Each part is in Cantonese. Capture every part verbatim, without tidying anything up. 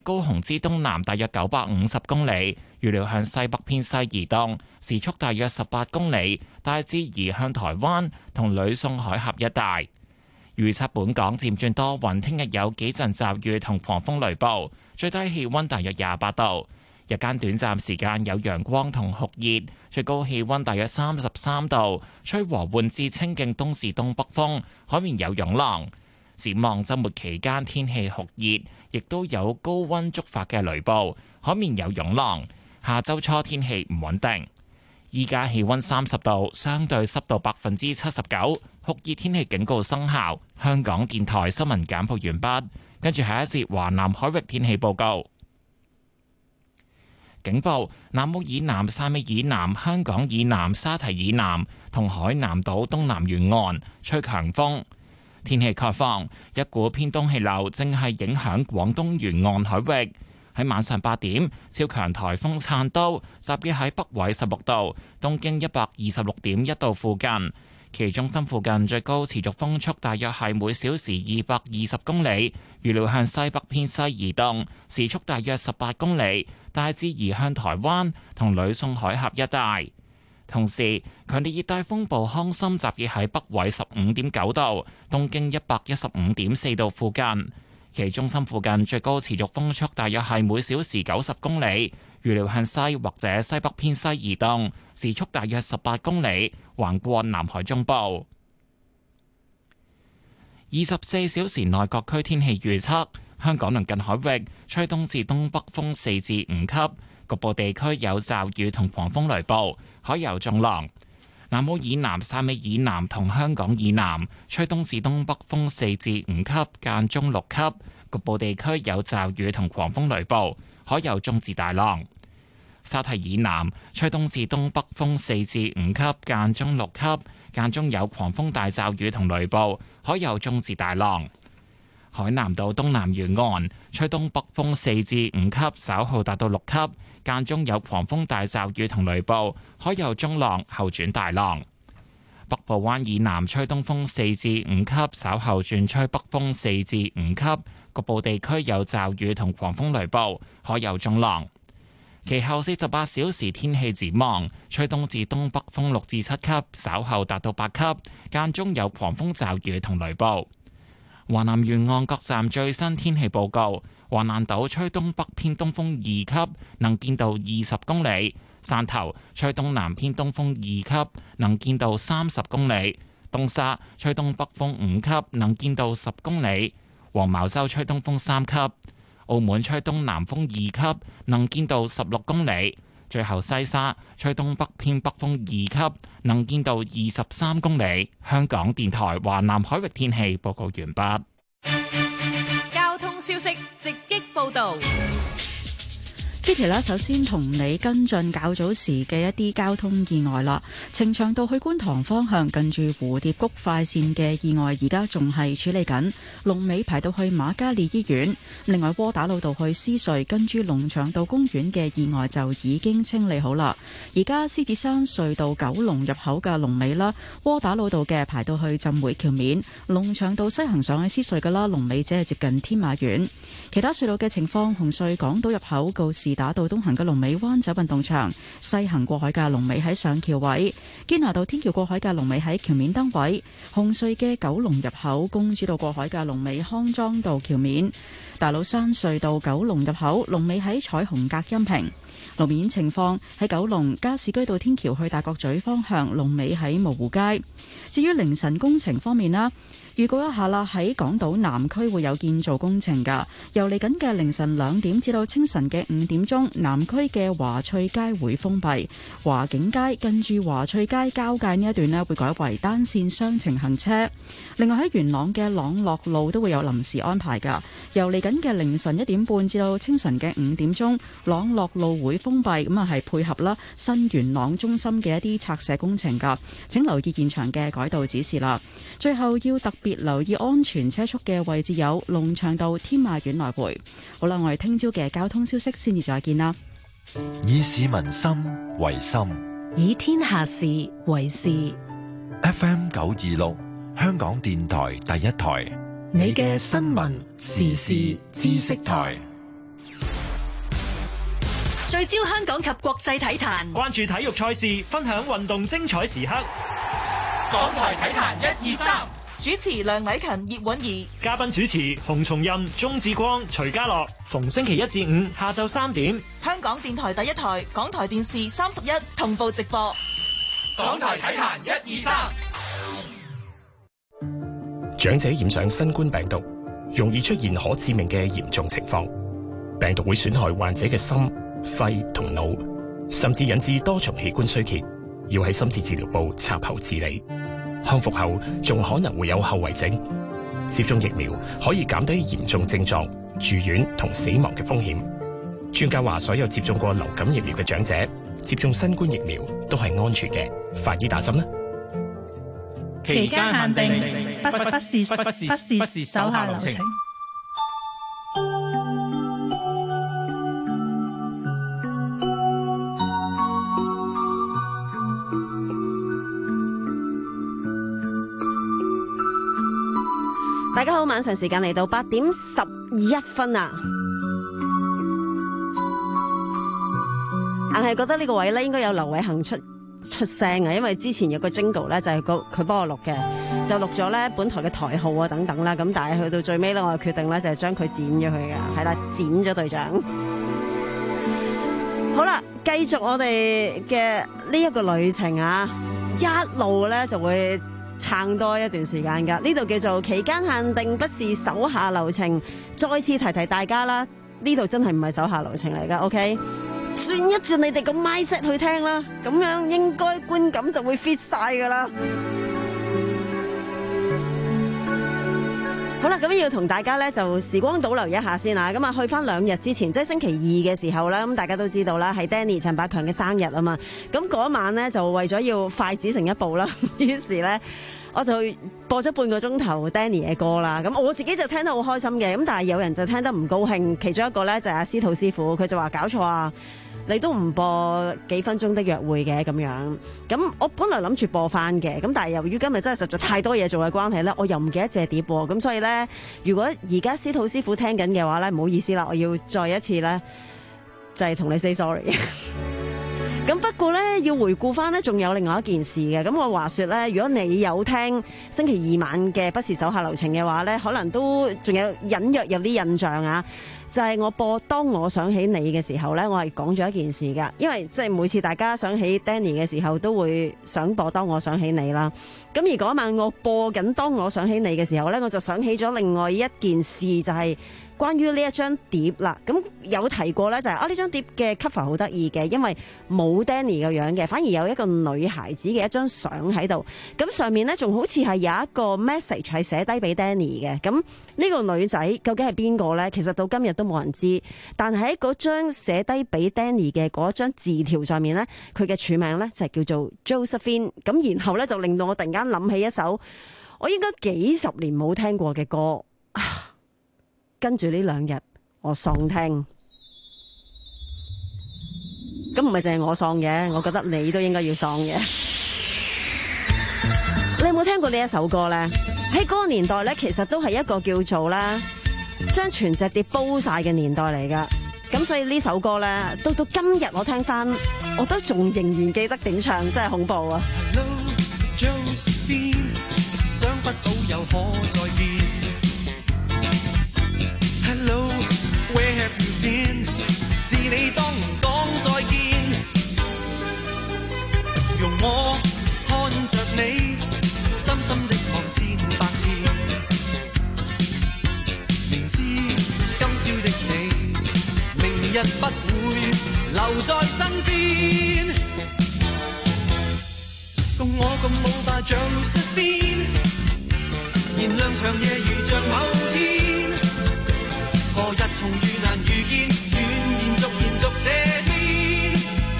高雄之東南大約九百五十公里，預料向西北偏西移動，時速大約十八公里，大致移向台灣同呂宋海峽一帶。預測本港漸轉多雲，聽日有幾陣驟雨同狂風雷暴，最低氣溫大約廿八度。日間短暫時間有陽光同酷熱，最高氣溫大約三十三度，吹和緩至清勁東至東北風，海面有湧浪。展望週末期間天氣酷熱，亦都有高溫觸發嘅雷暴，海面有湧浪。下週初天氣唔穩定。依家氣溫三十度，相對濕度百分之七十九，酷熱天氣警告生效。香港電台新聞簡報完畢，跟住下一節華南海域天氣報告。警報：南澳以南、汕尾以南、香港以南、沙堤以南同海南島東南沿岸吹強風。天氣概況：一股偏東氣流正係影響廣東沿岸海域。喺晚上八點，超強颱風燦都集結喺北緯十六度、東經一百二十六點一度附近，其中心附近最高持續風速大約係每小時二百二十公里，預料向西北偏西移動，時速大約十八公里，大致移向台灣同呂宋海峽一帶。同時，強烈熱帶風暴康森集結喺北緯十五點九度、東經一百一十五點四度附近。其中心附近最高持續風速大約係每小時九十公里，預料向西或者西北偏西移動，時速大約十八公里，橫過南海中部。二十四小時內各區天氣預測：香港鄰近海域吹東至東北風四至五級，局部地區有驟雨同狂風雷暴，海有中浪。南澳以南、汕尾以南同香港以南吹東至東北風四至五級，間中六級，局部地區有驟雨同狂風雷暴，海有中至大浪。沙堤以南吹東至東北風四至五級，間中六級，間中有狂風大驟雨同雷暴，海有中至大浪。海南島東南沿岸吹東北風四至五級，稍後達到六級，間中有狂風大驟雨同雷暴，海有中浪，後轉大浪。北部灣以南吹東風四至五級，稍後轉吹北風四至五級，局部地區有驟雨同狂風雷暴，海有中浪。其後四十八小時天氣展望，吹東至東北風六至七級，稍後達到八級，間中有狂風驟雨同雷暴。華南沿岸各站最新天氣報告：華南島吹東北偏東風二級，能見度二十公里；汕頭吹東南偏東風二級，能見度三十公里；東沙吹東北風五級，能見度十公里；黃茅洲吹東風三級；澳門吹東南風二級，能見度十六公里。最後西沙吹東北偏北風二級，能見度二十三公里。香港電台華南海域天氣報告完畢。 交通消息直擊報道。 Kitty 啦，首先同你跟進較早時嘅一啲交通意外啦。呈祥道去觀塘方向近住蝴蝶谷快線嘅意外，而家仲係處理緊，龍尾排到去瑪嘉烈醫院。另外，窩打老道去獅隧跟住龍翔道公園嘅意外就已經清理好啦。而家獅子山隧道九龍入口嘅龍尾啦，窩打老道嘅排到去浸會橋面，龍翔道西行上去獅隧嘅啦，龍尾只係接近天馬苑。其他隧道嘅情況，紅隧港島入口告士打道東行嘅龍尾灣仔運動場，西行過海嘅龍尾喺上橋位，堅拿道天橋過海嘅龍尾喺橋面燈位，紅隧嘅九龍入口公主道過海嘅龍尾康莊道橋面，大老山隧道九龍入口龍尾喺彩虹隔音屏。路面情況喺九龍加士居道天橋去大角咀方向龍尾喺蕪湖街。至於凌晨工程方面啦，預告一下啦，喺港島南區會有建造工程㗎。由嚟緊嘅凌晨兩點至到清晨嘅五點鐘，南區嘅華翠街會封閉，華景街近住華翠街交界呢一段呢會改為單線雙程行車。另外喺元朗嘅朗樂路都會有臨時安排㗎。由嚟緊嘅凌晨一點半至到清晨嘅五點鐘，朗樂路會封閉，咁啊係配合啦新元朗中心嘅一啲拆卸工程㗎。請留意現場嘅改道指示啦。最後要特別留意安全車速嘅位置有龍翔道天馬苑來回。好啦，我哋聽朝嘅交通消息先至再見啦。 以市民心為心， 以天下事為事。 F M 九二六香港電台第一台， 你嘅新聞時事知識台。 聚焦香港及國際體壇， 關注體育賽事，分享運動精彩時刻。 港台體壇一二三，主持梁禮勤、葉允儀， 嘉賓主持洪松蔭、鍾志光、徐家樂。逢星期一至五下晝三點， 香港電台第一台、港台電視三十一同步直播。港台體壇一二三。 長者染上新冠病毒，容易出現可致命嘅嚴重情況。病毒會損害患者嘅心、肺同腦，甚至引致多重器官衰竭，要喺深切治療部插喉治理。康復後仲可能會有後遺症。接種疫苗可以減低嚴重症狀、住院同死亡嘅風險。專家話，所有接種過流感疫苗嘅長者接種新冠疫苗都係安全嘅，快啲打針啦！ 期間限定，不不不是不不是不是手下留情。 大家好，晚上時間嚟到八點十一分啊！硬係覺得呢個位咧應該有劉偉恒出出聲啊，因為之前有個 jingle 咧就係個佢幫我錄嘅，就錄咗咧本台嘅台號啊等等啦，咁但係去到最尾咧，我就決定咧就係將佢剪咗佢嘅，係啦，剪咗隊長。好啦，繼續我哋嘅呢一個旅程啊，一路咧就會撐多一段時間噶，呢度叫做期間限定，不是手下留情。再次提提大家啦，呢度真係唔係手下留情嚟噶 ，OK？ 轉一轉你哋個 mindset 去聽啦，咁樣應該觀感就會 fit 晒噶啦。好啦，咁要同大家咧就時光倒流一下先啊！咁啊，去翻兩日之前，即係星期二嘅時候咧，咁大家都知道啦，係 Danny 陳百強嘅生日啊嘛。咁嗰晚咧就為咗要快子成一步啦，於是咧我就播咗半個鐘頭 Danny 嘅歌啦。咁我自己就聽得好開心嘅，咁但係有人就聽得唔高興。其中一個咧就係阿司徒師傅，佢就話搞錯啊！你都唔播幾分鐘的約會嘅咁樣，咁我本來諗住播翻嘅，咁但係由於今日真係實在太多嘢做嘅關係咧，我又唔記得借碟喎，咁所以咧，如果而家司徒師傅聽緊嘅話咧，唔好意思啦，我要再一次咧，就係同你 say sorry。咁不過咧，要回顧翻咧，仲有另外一件事嘅。咁我話說咧，如果你有聽星期二晚嘅不是手下留情嘅話咧，可能都仲有隱約有啲印象啊。就係、是、我播當我想起你嘅時候咧，我係講咗一件事噶，因為即係每次大家想起 Danny 嘅時候，都會想播當我想起你啦。咁而嗰晚我播緊當我想起你嘅時候咧，我就想起咗另外一件事，就係、是。關於呢一張碟啦，咁有提過咧，就係啊呢張碟嘅 cover 好得意嘅，因為冇 Danny 嘅樣嘅，反而有一個女孩子嘅一張相喺度。咁上面咧仲好似係有一個 message 係寫低俾 Danny 嘅。咁呢個女仔究竟係邊個咧？其實到今日都冇人知。但係喺嗰張寫低俾 Danny 嘅嗰張字條上面咧，佢嘅署名咧就係叫做 Josephine。咁然後咧就令到我突然間諗起一首我應該幾十年冇聽過嘅歌。跟住呢兩日我喪聽，咁唔係淨係我喪嘅，我覺得你都應該要喪嘅。你有冇聽過呢一首歌呢？喺嗰個年代呢，其實都係一個叫做啦，將全隻碟煲晒嘅年代嚟噶。咁所以呢首歌呢，到到今日我聽翻，我都仲仍然記得點唱，真係恐怖啊！ Hello, Josephine, 想不到又可再見。Hello, where have you been? 自你當年講再見，容我看着你，深深的望千百遍。明知今朝的你，明日不會留在身邊。共我共舞吧，Josephine，燃亮長夜如像某天。何日重遇難遇見，願延續延續這天。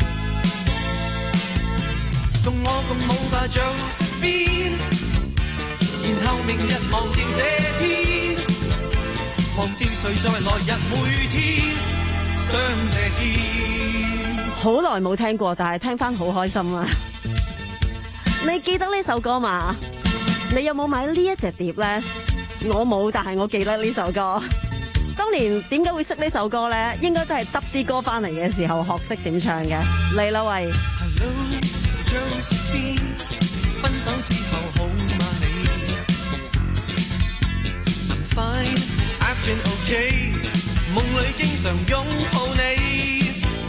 共我共舞吧，Josephine，然後明日忘掉這天，忘掉誰在來日每天相這天。 好耐冇聽過，但係聽翻好開心啊！你記得呢首歌嘛？你有冇買呢一隻碟呢？我冇，但係我記得呢首歌。 當年點解會識呢首歌咧？應該都係揼啲歌翻嚟嘅時候學識點唱嘅。嚟啦喂 Hello Josephine， 分手之後好嗎你 I'm fine I've been okay， 夢裏經常擁抱你。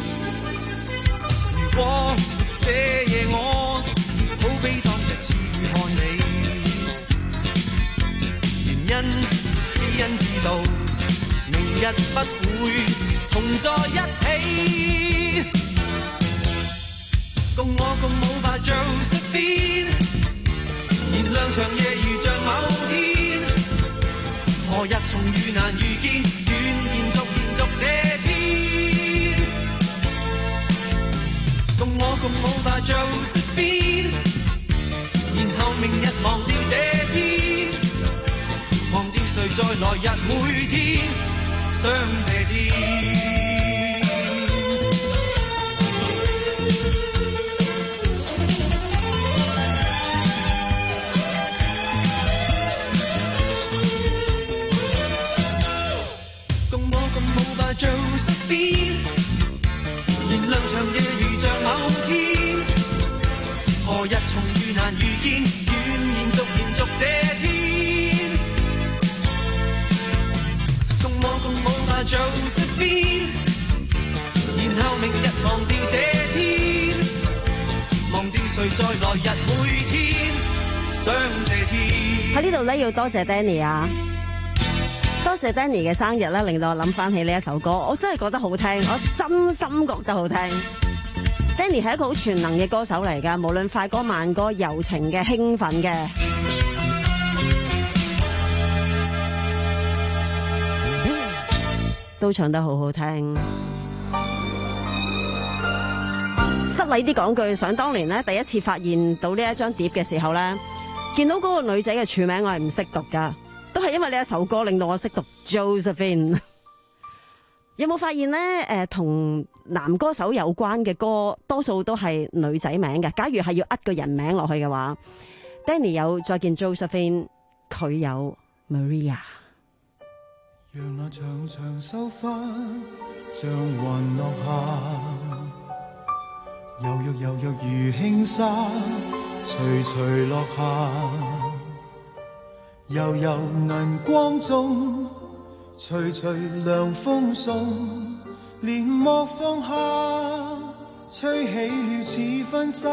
如果這夜我好比當日痴看你，原因只因知道明日不會同在一起。共我共舞吧 Josephine， 燃亮長夜如像某天，何日重遇難遇見，願延續延續這天。共我共舞吧 Josephine， 然後明日忘掉這天，忘掉誰在來日每天想這天。Josephine， 燃亮長夜如像某天，何日重遇難遇見，願延續延續這天。共我共舞吧 Josephine， 然後明日忘掉這天，忘掉誰在來日每天想這天。 喺呢度咧要多謝 Danny 啊！多謝 Danny 嘅生日咧，令到我諗翻起呢一首歌，我真係覺得好聽，我真心覺得好聽。Danny 係一個好全能嘅歌手嚟噶，無論快歌慢歌、柔情嘅、興奮嘅，都唱得好好聽。失禮啲講句，想當年咧，第一次發現到呢一張碟嘅時候咧，見到嗰個女仔嘅署名，我係唔識讀噶。都係因為呢一首歌令到我識讀 Josephine。有冇發現咧？誒、呃，同男歌手有關嘅歌，多數都係女仔名嘅。假如係要呃個人名落去嘅話 ，Danny 有再見 Josephine， 佢有 Maria。 讓那長長秀花像雲落下，柔弱柔弱如輕紗，徐徐落下。悠悠銀光中，徐徐涼風送，簾幕放下，吹起了似婚紗。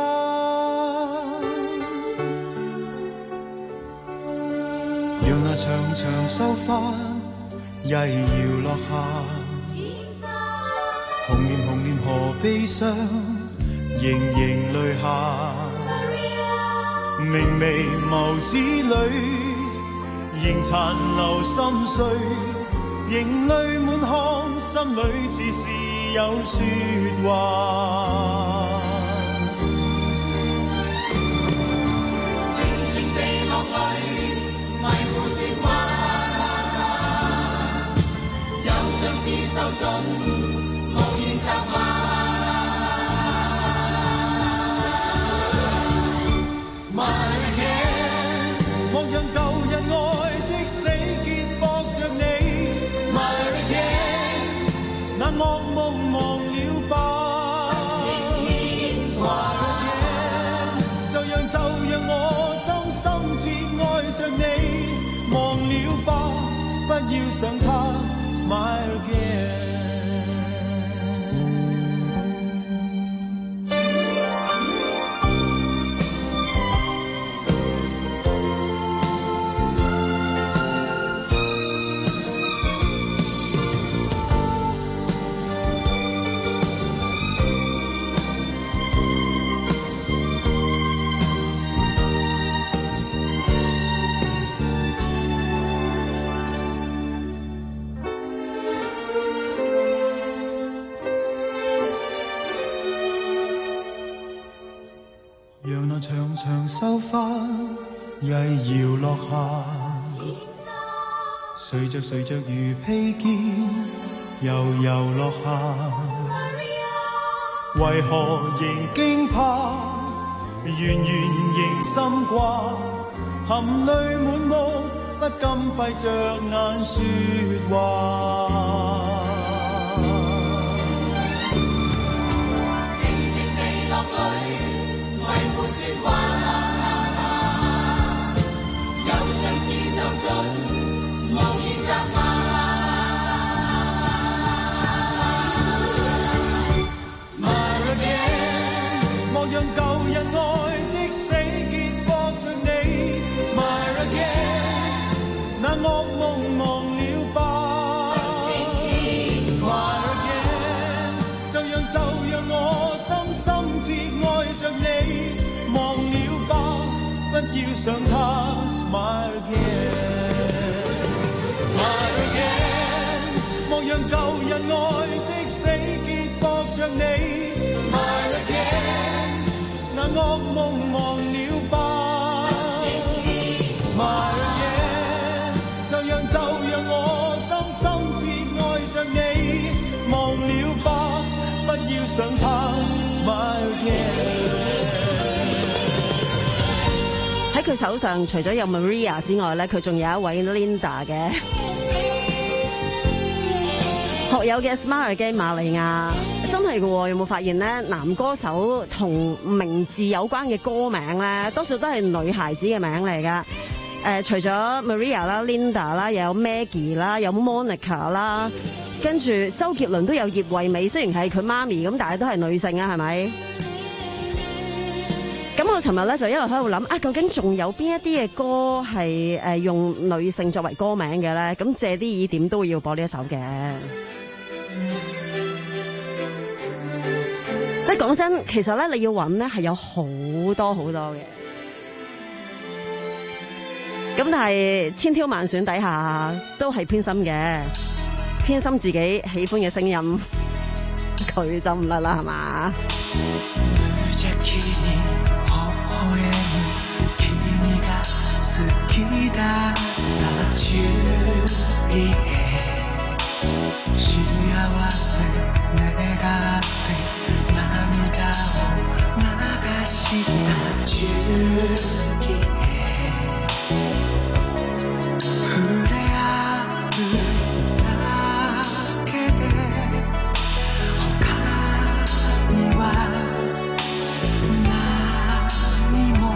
讓那長長秀花曳搖落下，紅臉紅臉何悲傷，盈盈淚下，明眉眸子裏仍殘留心碎，仍淚滿腔，心裏似是有說話。靜靜地落淚，迷糊說話，又像是受盡無言責罵。Smile again， 莫讓舊日愛死結駁着你 ，Smile again， 難忘夢忘了吧 ，Smile again， 就讓就讓我深深切愛着你，忘了吧，不要想他 ，Smile again。讓那長長秀花曳搖落下，隨着隨着如披肩悠悠落下，為何仍驚怕，遠遠仍心掛，含淚滿目不禁閉着眼說話。 要想他 smile again。Smile again， 莫讓舊日愛的死結駁着你。Smile again， 那惡夢忘了吧。Smile again， 就讓就讓我深深切愛着你。忘了吧，不要想他 smile again。 喺佢手上除咗有 Maria 之外咧，佢仲有一位 Linda 嘅學友嘅 Smile Again 瑪利亞，真係嘅，有冇發現咧？男歌手同名字有關嘅歌名咧，多數都係女孩子嘅名嚟噶。誒、呃，除咗 Maria 啦、Linda 啦，又有 Maggie 啦，有 Monica 啦，跟住周杰倫都有葉惠美，雖然係佢媽咪咁，但係都係女性啊，係咪？咁我尋日咧就一路喺度諗啊，究竟仲有邊一啲嘅歌係誒用女性作為歌名嘅咧？咁借啲耳點都要播呢一首嘅。即係講真，其實咧你要揾咧係有好多好多嘅。咁但係千挑萬選底下，都係偏心嘅，偏心自己喜歡嘅聲音，佢就唔得啦，係嘛？だったジュリエ幸せ願って涙を流したジュリエ触れ合うだけで他には何も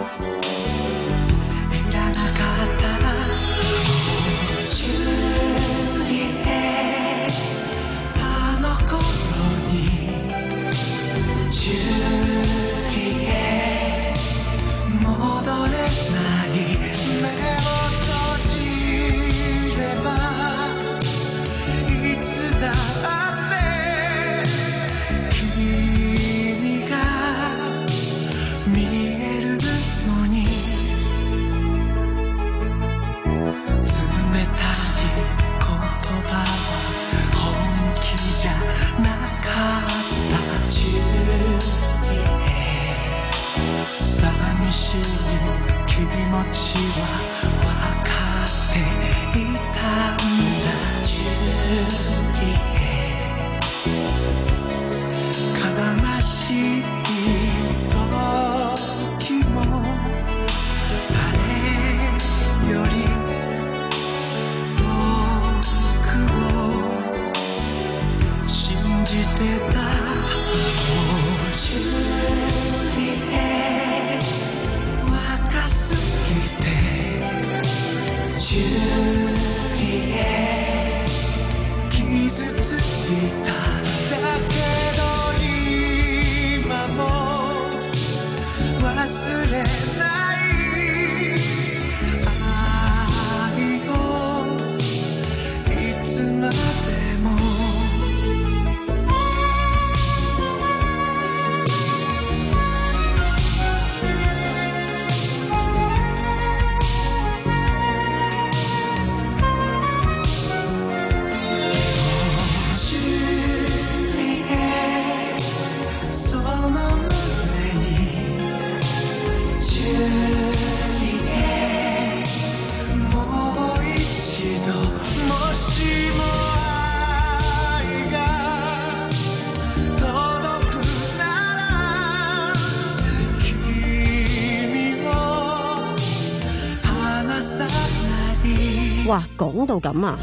哇，講到咁啊！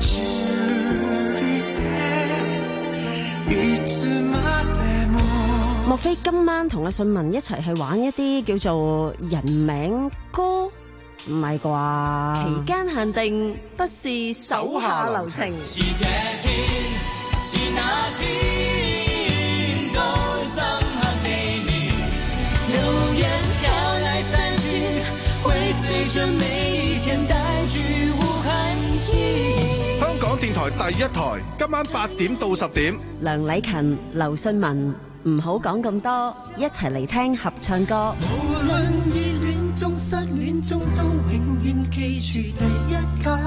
莫非今晚同阿信文一齊去玩一啲叫做人名歌？唔係啩？期間限定，不是手下留情。是這天，是那天，都深刻地面，流言飄來散去，會隨着每一天帶去無痕跡。香港電台第一台，今晚八點到十點，梁禮勤、劉信文，唔好講咁多，一齊嚟聽合唱歌。無論中失戀中都永遠記住第一屆，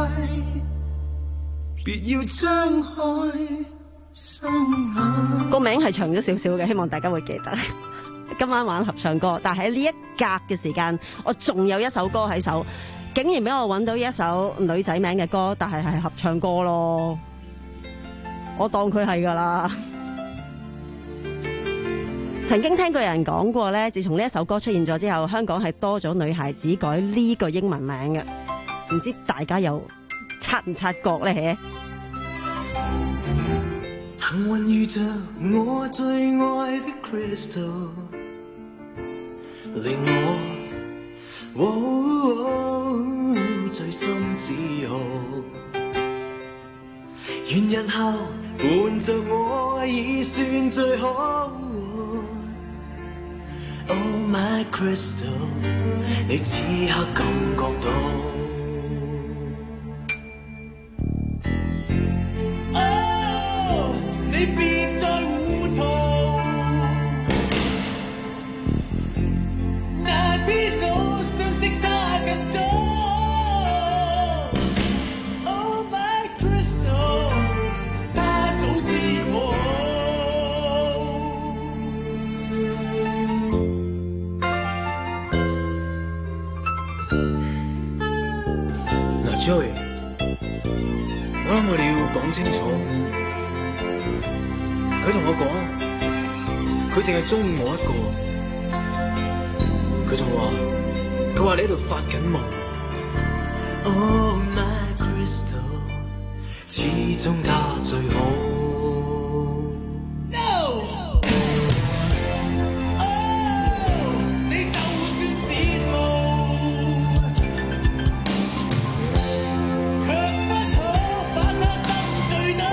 別要張開雙眼。 個名係長咗少少嘅，希望大家會記得。今晚玩合唱歌，但係喺呢一格嘅時間，我仲有一首歌喺手，竟然俾我揾到一首女仔名嘅歌，但係係合唱歌咯，我當佢係噶啦。曾經聽過有人講過咧，自從呢一首歌出現咗之後，香港係多咗女孩子改呢個英文名嘅，唔知大家有察唔察覺咧？ 幸運遇着我最愛的 Crystal， 令我、哦哦、最心自豪。願日後伴着我已算最好。Oh my Crystal， 你此刻感覺到。你別再糊塗，那天我相識他更早。Oh my Crystal， 他早知我。嗱 Joey， 我諗我哋要講清楚。佢同我講，佢淨係鍾意我一個。佢仲話，佢話你喺度發緊夢。Oh my Crystal， 始終他最好。No， oh， 你就算羨慕，卻不可把他心醉倒。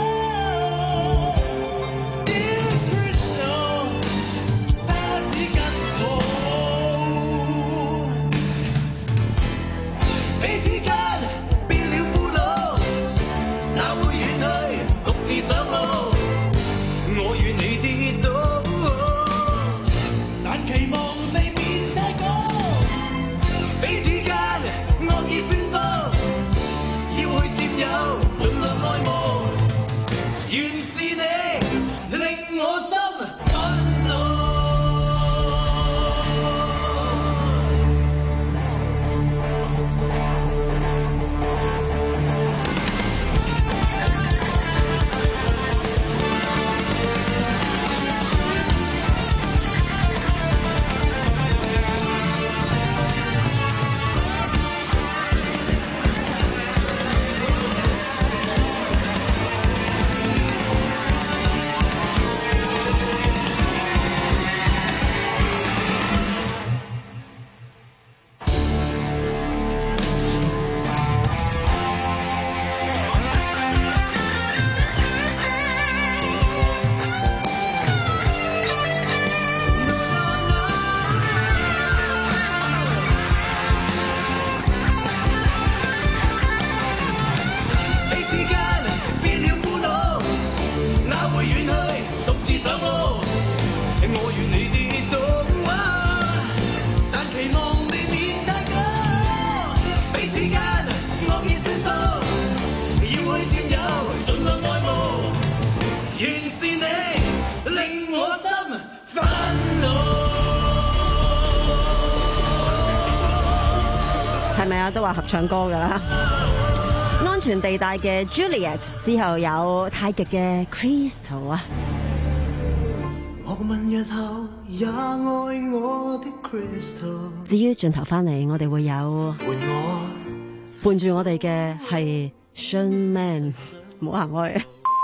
係咪啊？都話合唱歌噶啦。安全地帶嘅 Juliet 之後有太極嘅 Crystal 啊。 我問日後也愛我的 Crystal。 至於轉頭翻嚟，我哋會有伴我伴住我哋嘅係 Sean Man， 唔好行開。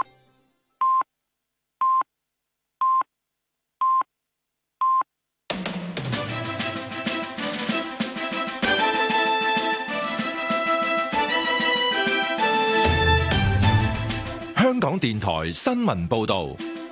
香港電台新聞報道，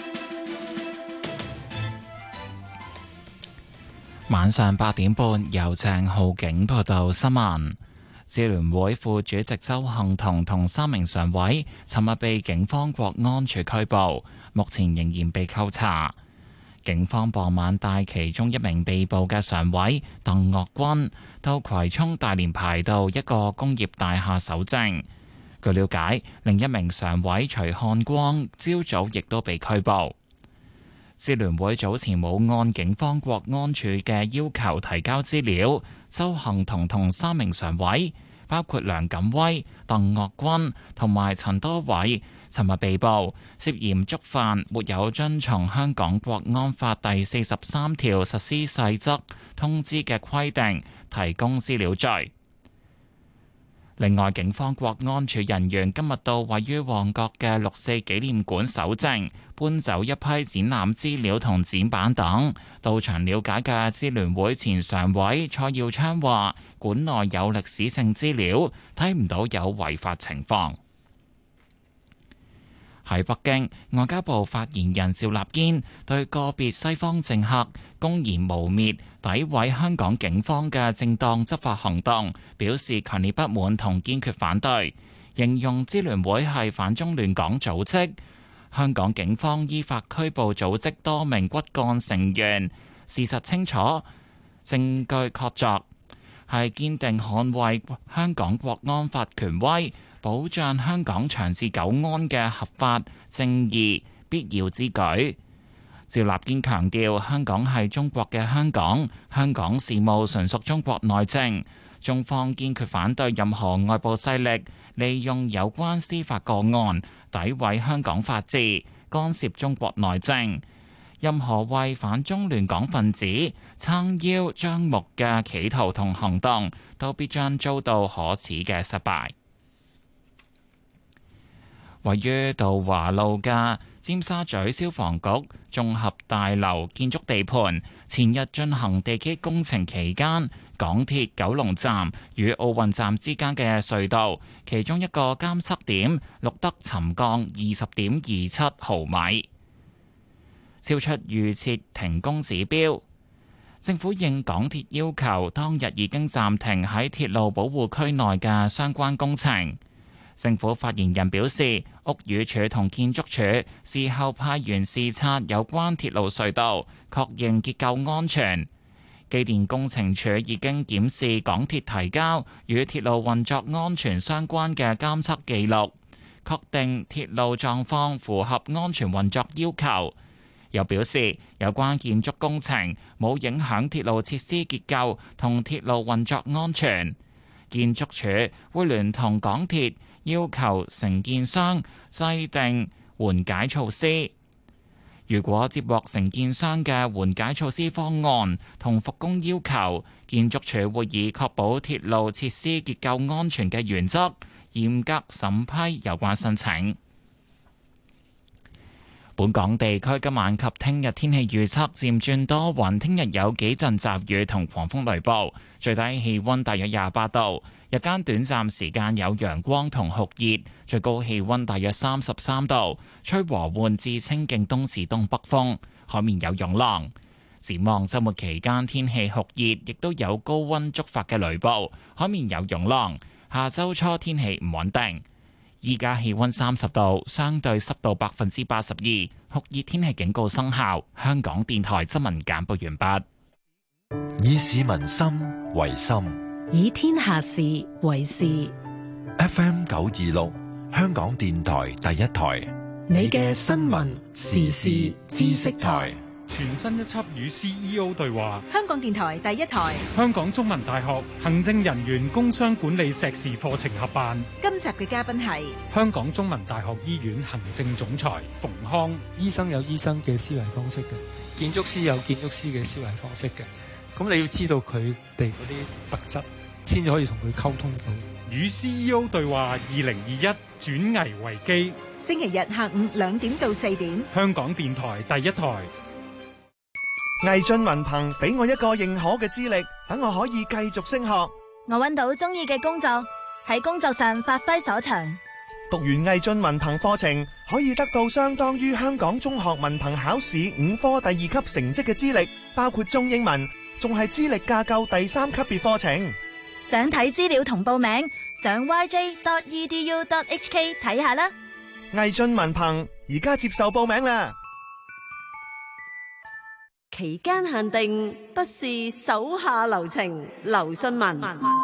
晚上八點半由鄭浩景報道新聞。支聯會副主席鄒幸彤同三名常委尋日被警方國安處拘捕，目前仍然被扣查。 警方傍晚帶其中一名被捕嘅常委鄧岳君到葵涌大連排道一個工業大廈搜證。據了解，另一名常委徐漢光朝早亦都被拘捕。支聯會早前冇按警方國安處嘅要求提交資料，鄒幸彤同三名常委，包括梁錦威、鄧岳君同埋陳多偉，尋日被捕，涉嫌觸犯沒有遵從香港國安法第四十三條實施細則通知嘅規定，提供資料罪。另外，警方國安處人員今日到位於旺角嘅六四紀念館搜證，搬走一批展覽資料同展板等。到場了解嘅支聯會前常委蔡耀昌話，館內有歷史性資料，睇唔到有違法情況。喺北京，外交部發言人趙立堅對個別西方政客公然誣衊、詆毀香港警方嘅正當執法行動表示強烈不滿同堅決反對，形容支聯會係反中亂港組織。香港警方依法拘捕組織多名骨幹成員，事實清楚，證據確鑿，係堅定捍衛香港國安法權威，保障香港長治久安嘅合法正義必要之舉。趙立堅強調，香港係中國嘅香港，香港事務純屬中國內政，中方堅決反對任何外部勢力利用有關司法個案詆毀香港法治，干涉中國內政。任何為反中亂港分子撐腰張目嘅企圖同行動，都必將遭到可恥嘅失敗。位於道華路嘅尖沙咀消防局綜合大樓建築地盤前日進行地基工程期間，港鐵九龍站與奧運站之間嘅隧道其中一個監測點錄得沉降二十點二七毫米，超出預設停工指標。政府應港鐵要求，當日已經暫停喺鐵路保護區內嘅相關工程。政府發言人表示，屋宇署同建築署事後派員視察有關鐵路隧道，確認結構安全。機電工程署已經檢視港鐵提交與鐵路運作安全相關嘅監測記錄，確定鐵路狀況符合安全運作要求。又表示，有關建築工程冇影響鐵路設施結構同鐵路運作安全。建築署會聯同港鐵要求承建商制定緩解措施。如果接獲承建商嘅緩解措施方案同復工要求，建築署會以確保鐵路設施結構安全嘅原則，嚴格審批有關申請。本港地區今晚及聽日天氣預測漸轉多雲，聽日有幾陣驟雨同狂風雷暴，最低氣溫大約廿八度，日間短暫時間有陽光同酷熱，最高氣溫大約三十三度，吹和緩至清勁東至東北風，海面有湧浪。展望週末期間天氣酷熱，亦都有高溫觸發嘅雷暴，海面有湧浪。下週初天氣唔穩定。依家氣溫三十度，相對濕度百分之八十二，酷熱天氣警告生效。香港電台新聞簡報完畢。 以市民心為心， 以天下事為事。 F M 九二六，香港電台第一台， 你嘅新聞時事知識台。 全新一輯與 C E O 對話， 香港電台第一台， 香港中文大學行政人員工商管理碩士課程合辦。 今集嘅嘉賓係香港中文大學醫院行政總裁馮康。 醫生有醫生嘅思維方式嘅，建築師有建築師嘅思維方式嘅，咁你要知道佢哋嗰啲特質，先至可以同佢溝通到。 與 C E O 對話二零二一轉危為機， 星期日下午兩點到四點， 香港電台第一台。 毅進文憑俾我一個認可嘅資歷，等我可以繼續升學。 我揾到中意嘅工作，喺工作上發揮所長。 讀完毅進文憑課程，可以得到相當於香港中學文憑考試五科第二級成績嘅資歷，包括中英文，仲係資歷架構第三級別課程。 想睇資料同報名，上 y j dot e d u dot h k 睇下啦。 毅進文憑而家接受報名啦。 期間限定，不是手下留情，劉信文。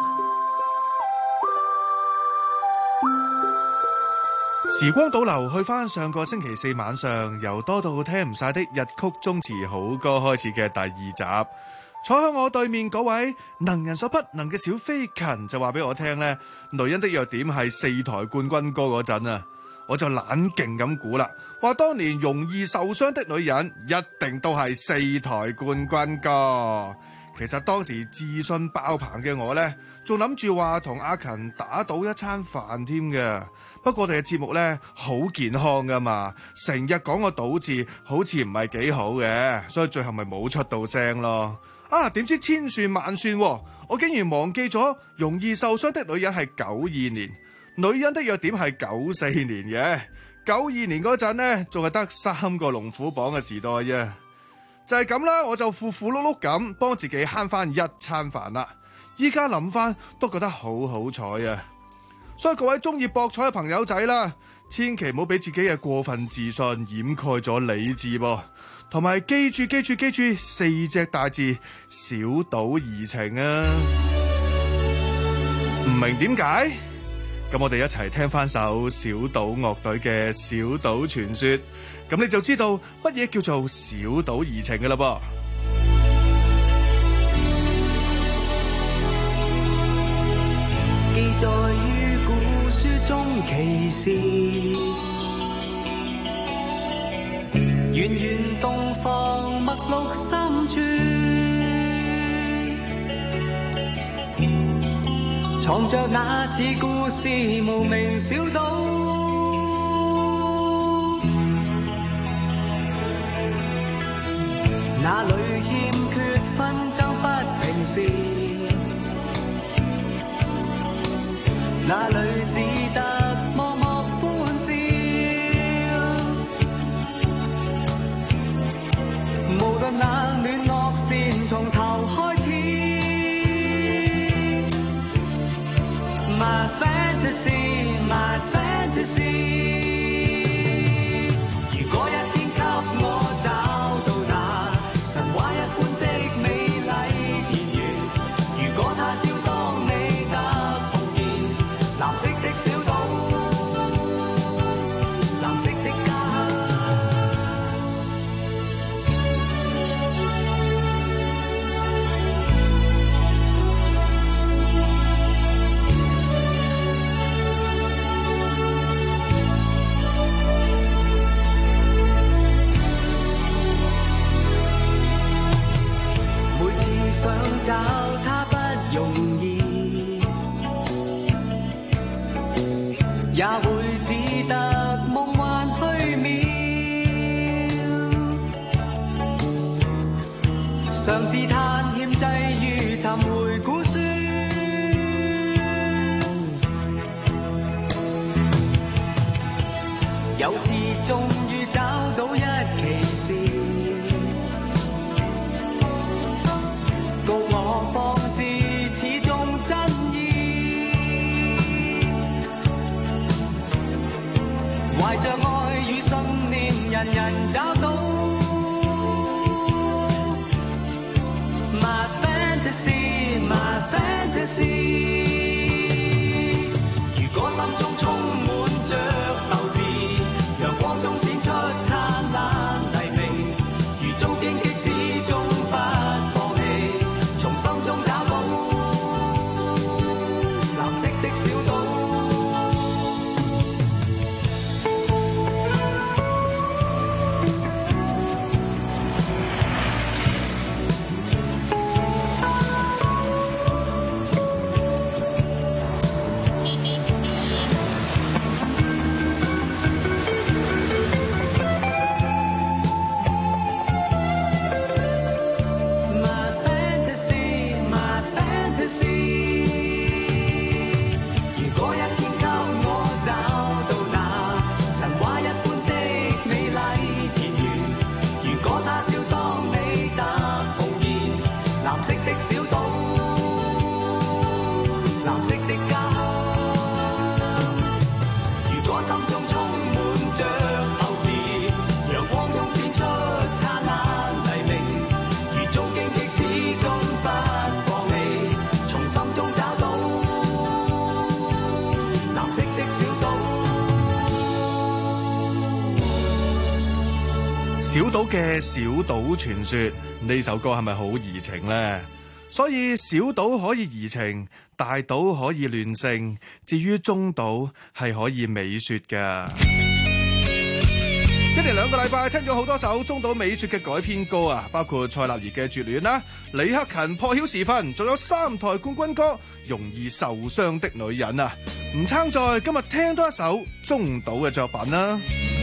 時光倒流去返上個星期四晚上，由多到聽唔晒的日曲中詞好歌開始嘅第二集。坐喺我對面嗰位能人所不能嘅小飛禽就話俾我聽呢，女人的弱點係四台冠軍歌嗰陣啊，我就冷勁咁估啦，話當年容易受傷的女人一定都係四台冠軍歌。其實當時自信爆棚嘅我呢，仲諗住話同阿勤打賭一餐飯添嘅。不過我哋嘅節目呢，好健康噶嘛，成日講個賭字好似唔係幾好嘅，所以最後咪冇出到聲咯。啊！點知千算萬算，我竟然忘記咗容易受傷的女人係九二年，女人的弱點係九四年嘅。九二年嗰陣呢，仲係得三個龍虎榜嘅時代啫。就係咁啦，我就富富碌碌咁幫自己慳翻一餐飯啦。依家諗翻都覺得好好彩啊！所以各位中意博彩嘅朋友仔啦，千祈唔好俾自己嘅過分自信掩蓋咗理智噃。同埋記住記住記住四隻大字，小賭怡情啊！唔明點解？咁我哋一齊聽翻首小島樂隊嘅《小島傳說》，咁你就知道乜嘢叫做小賭怡情嘅啦噃。 記載於古書中奇事，源源東方墨綠深處，藏着那似故事無名小島，那裏欠缺紛爭不平事，那裏只得默默歡笑。無論冷暖惡善從頭開始 My fantasy, my fantasy。 如果一天給我找到那神話一般的美麗田園，如果他朝當你得碰見藍色的小島，藍色的家鄉。想找他不容易，也會只得夢幻虛渺。常自嘆欠際遇尋回古書，有次終於找到一奇事，告我方知始終真意，懷着愛與信念，人人找到 My fantasy, my fantasy。 如果心中充滿着鬥志，陽光中閃出燦爛黎明，如遭荊棘始終不放棄，從心中找到藍色的小島。 小島嘅小島傳說呢首歌係咪好怡情呢？所以小島可以怡情，大島可以亂性，至於中島係可以美雪噶。一連兩個禮拜聽咗好多首中島美雪嘅改編歌啊，包括蔡立兒嘅《絕戀》啦，李克勤破曉時分，仲有三台冠軍歌《容易受傷的女人》啊。唔撐在今日聽多一首中島嘅作品啦。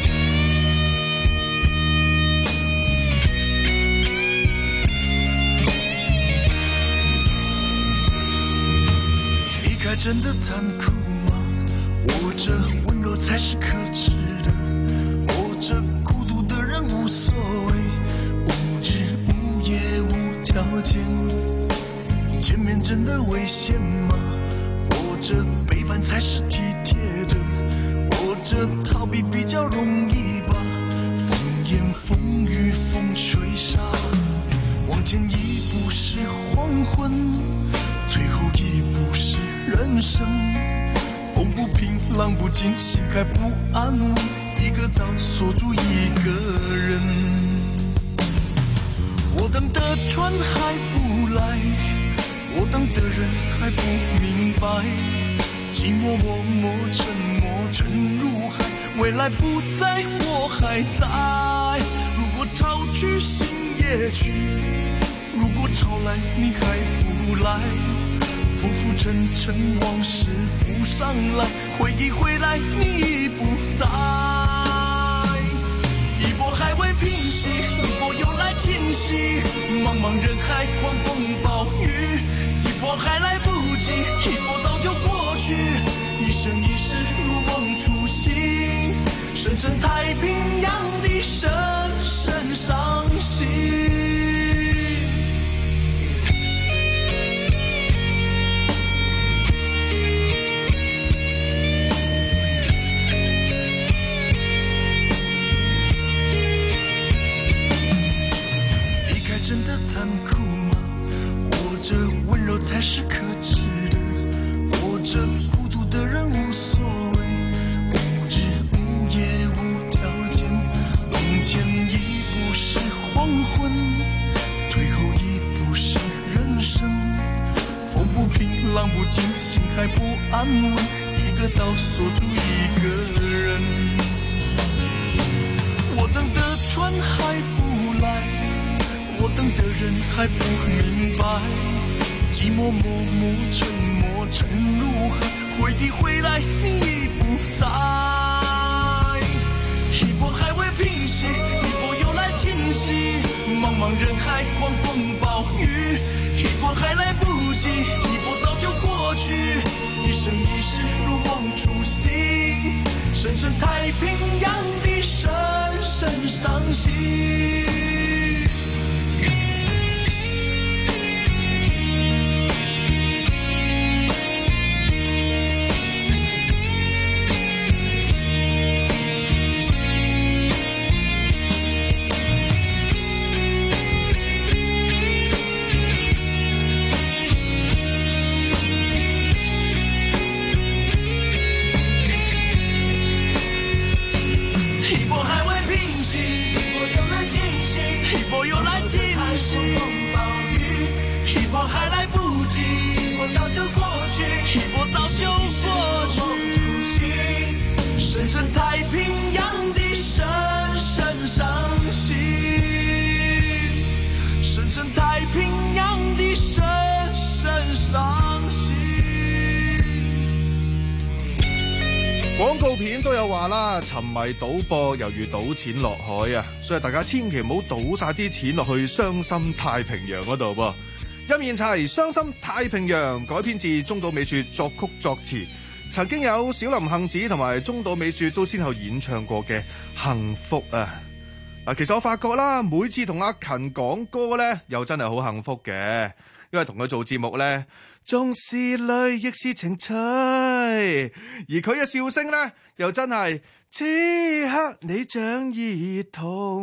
离开真的残酷吗？握着温柔才是可耻的，握着孤独的人无所谓，无日无夜无条件。前面真的危险吗？握着背叛才是体贴的，握着逃避比较容易吧。风言风语风吹沙，往前一步是黄昏，退后一步是人生。风不平浪不静，心还不安稳，一个岛锁住一个人。我等的船还不来，我等的人还不明白，寂寞默默沉默沉入海，未来不在我还在。如果潮去心也去，如果潮来你还不来，浮浮沉沉往事浮上来，回忆回来你已不在。一波还未平息，一波又来侵袭，茫茫人海狂风暴雨，一波还来不及，一波早就过去，一生一世如梦初醒，深深太平洋的深深伤心。真的残酷吗？活着温柔才是可耻的，活着孤独的人无所谓，无日无夜无条件。往前一步是黄昏，退后一步是人生。风不平浪不静，心还不安稳，一个岛锁住一个人。我等的船还不来，我等的人还不明白，寂寞默默沉默沉入海，回忆回来你已不在。一波还未平息，一波又来侵袭，茫茫人海狂风暴雨，一波还来不及，一波早就过去，一生一世如梦初醒，深深太平洋的深深伤心。 廣告片都有話啦，沉迷賭博猶如賭錢落海啊，所以大家千祈唔好賭晒啲錢落去傷心太平洋嗰度噃。任賢齊《傷心太平洋》改編自中島美雪作曲作詞，曾經有小林幸子同埋中島美雪都先後演唱過嘅《幸福》啊。嗱，其實我發覺啦，每次同阿勤講歌咧，又真係好幸福嘅，因為同佢做節目咧，縱是淚亦是情趣，而佢嘅笑聲咧，又真係此刻你像兒童。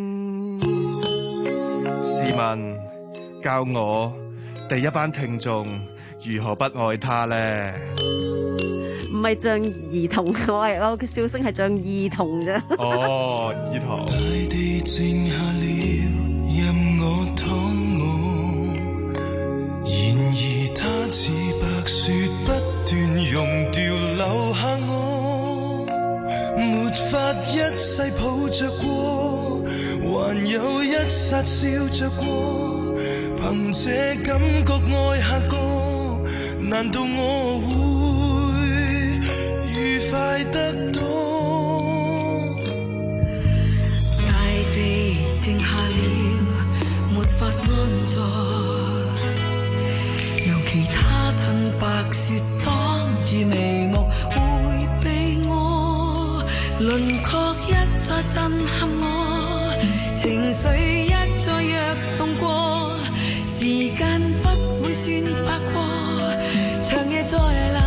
試問教我第一班聽眾如何不愛他呢？ 唔係像兒童，我係我嘅笑聲係像兒童啫。 哦，兒童。 大地靜下了，任我躺卧，然而它似白雪不斷溶掉，留下我，沒法一世抱着過，還有一剎笑着過，憑這感覺愛下過，難道我會愉快得多？ 大地靜下了，沒法安坐，由其他襯白雪擋住眉目，迴避我，輪廓一再震撼我，情緒一再躍動過，時間不會算白過，長夜再冷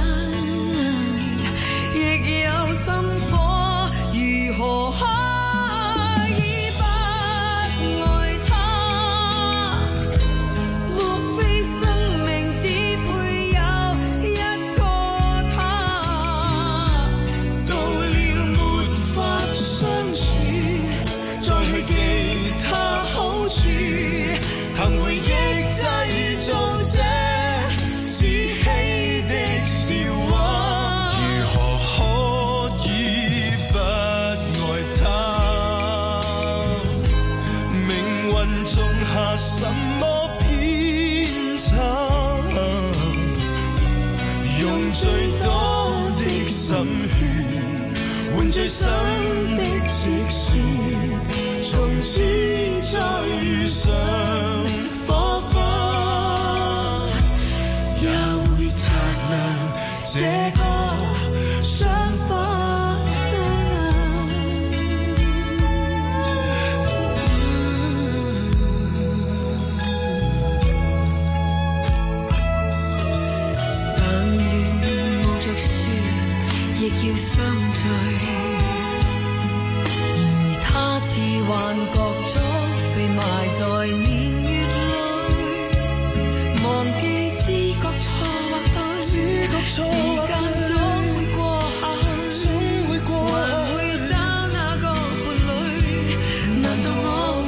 亦有心火，如何可以不愛他？莫非生命只配有一個他？到了沒法相處，再去記他好處，憑回憶製造這自欺的笑話。 如何可以不愛他？命運種下什麼偏差？用最多的心血換最深的積雪，從此再遇上火花，也會擦亮這個傷疤。但願冒着雪，亦要相聚。然而他似幻覺中被埋在年月裏，忘記知覺錯或對，知覺錯或對，時間總會過下去，總會過下去，還會找那個伴侶？難道我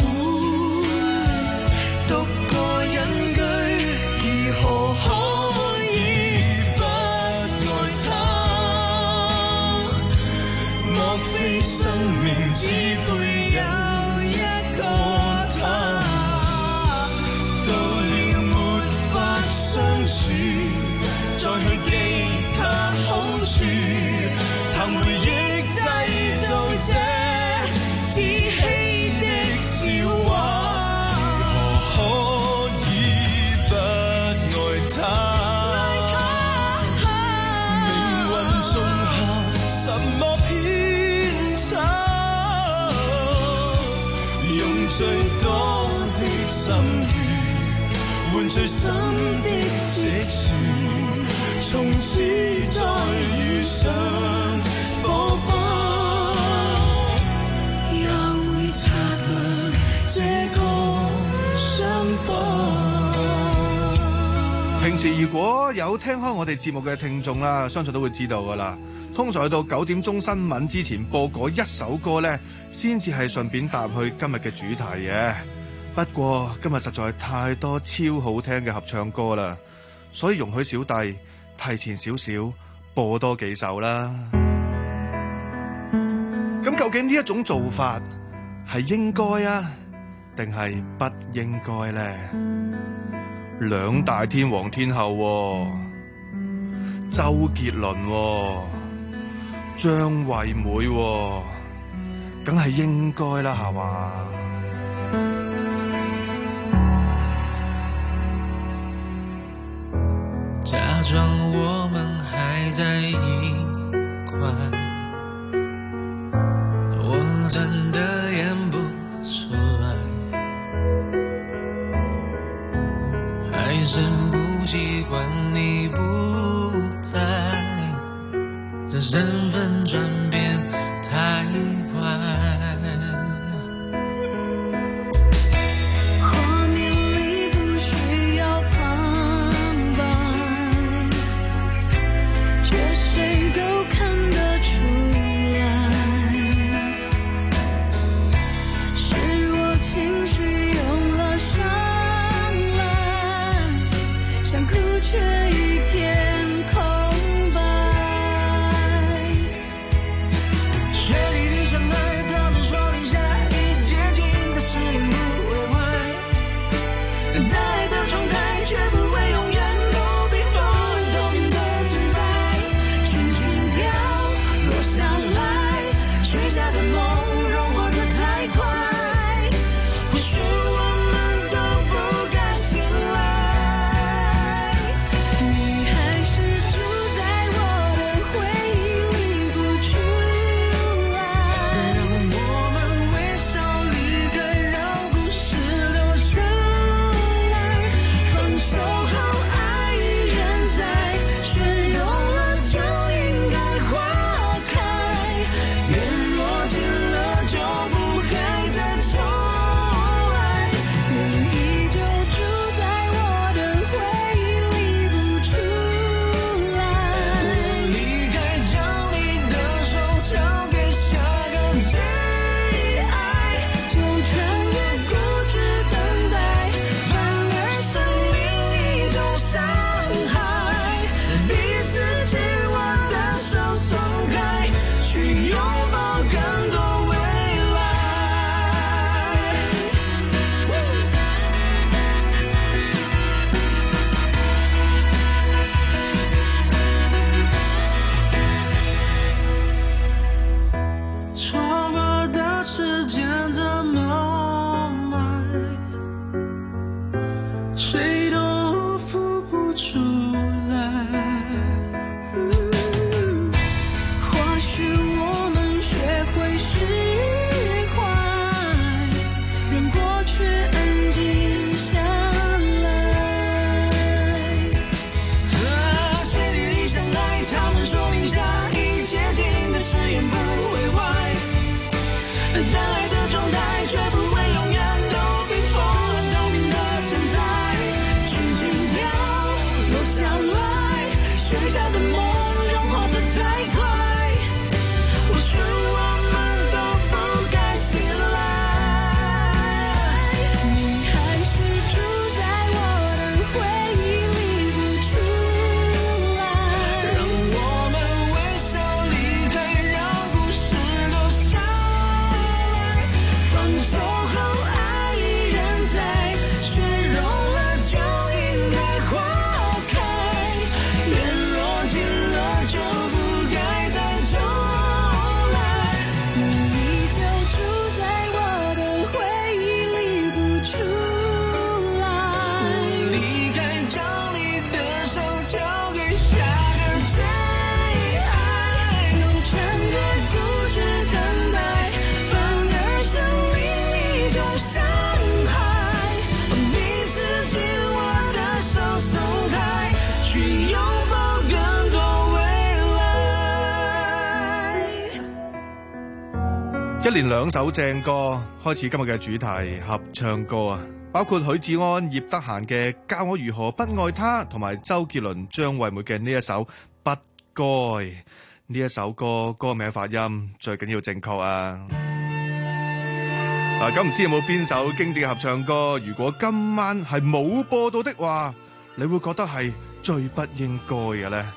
會獨個隱居？如何可以不愛他？莫非生命只配有一個他？到了沒法相處，再去記他好處，憑回憶製造這自欺的笑話。如何可以不愛他？命運種下什麼偏差？用最多的心血換最深的積雪，從此再遇上火花，也會擦亮這個傷疤。 平時如果有聽開我哋節目嘅聽眾啦，相信都會知道噶啦。通常去到九點鐘新聞之前播嗰一首歌呢，先至係順便搭去今日嘅主題嘅。不過今日實在太多超好聽嘅合唱歌啦，所以容許小弟提前少少播多幾首啦。咁究竟呢一種做法係應該啊，定係不應該呢？兩大天王天后喎，周杰倫喎，張惠妹喎，梗係應該啦，係嘛？ 假裝我們還在一塊，我真的演不出來，還是不習慣你不在，這身份轉變太快。 誰都一連兩首正歌，開始今日嘅主題合唱歌啊！包括許志安、葉德嫻嘅《教我如何不愛他》，同埋周杰倫、張惠妹嘅呢一首《不該》。呢一首歌歌名發音最緊要正確啊！嗱，咁唔知有冇邊首經典嘅合唱歌？如果今晚係冇播到的話，你會覺得係最不應該嘅呢？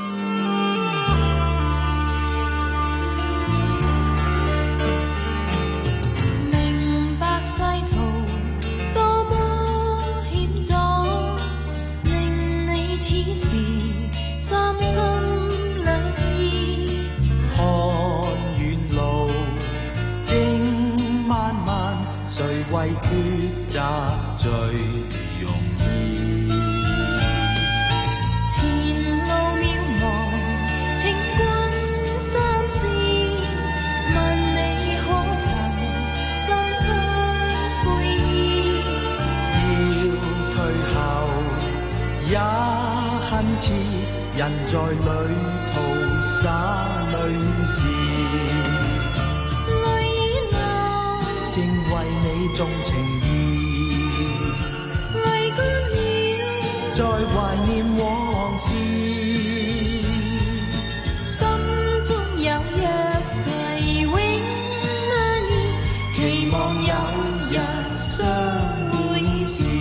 為抉擇最容易， 前路渺茫，請君三思，問你可曾深深悔意？ 要退後也恨遲，人在旅途灑淚時。正為你重情義， 淚乾了， 在懷念往事， 心中有約誓永安然，期望有日相會時。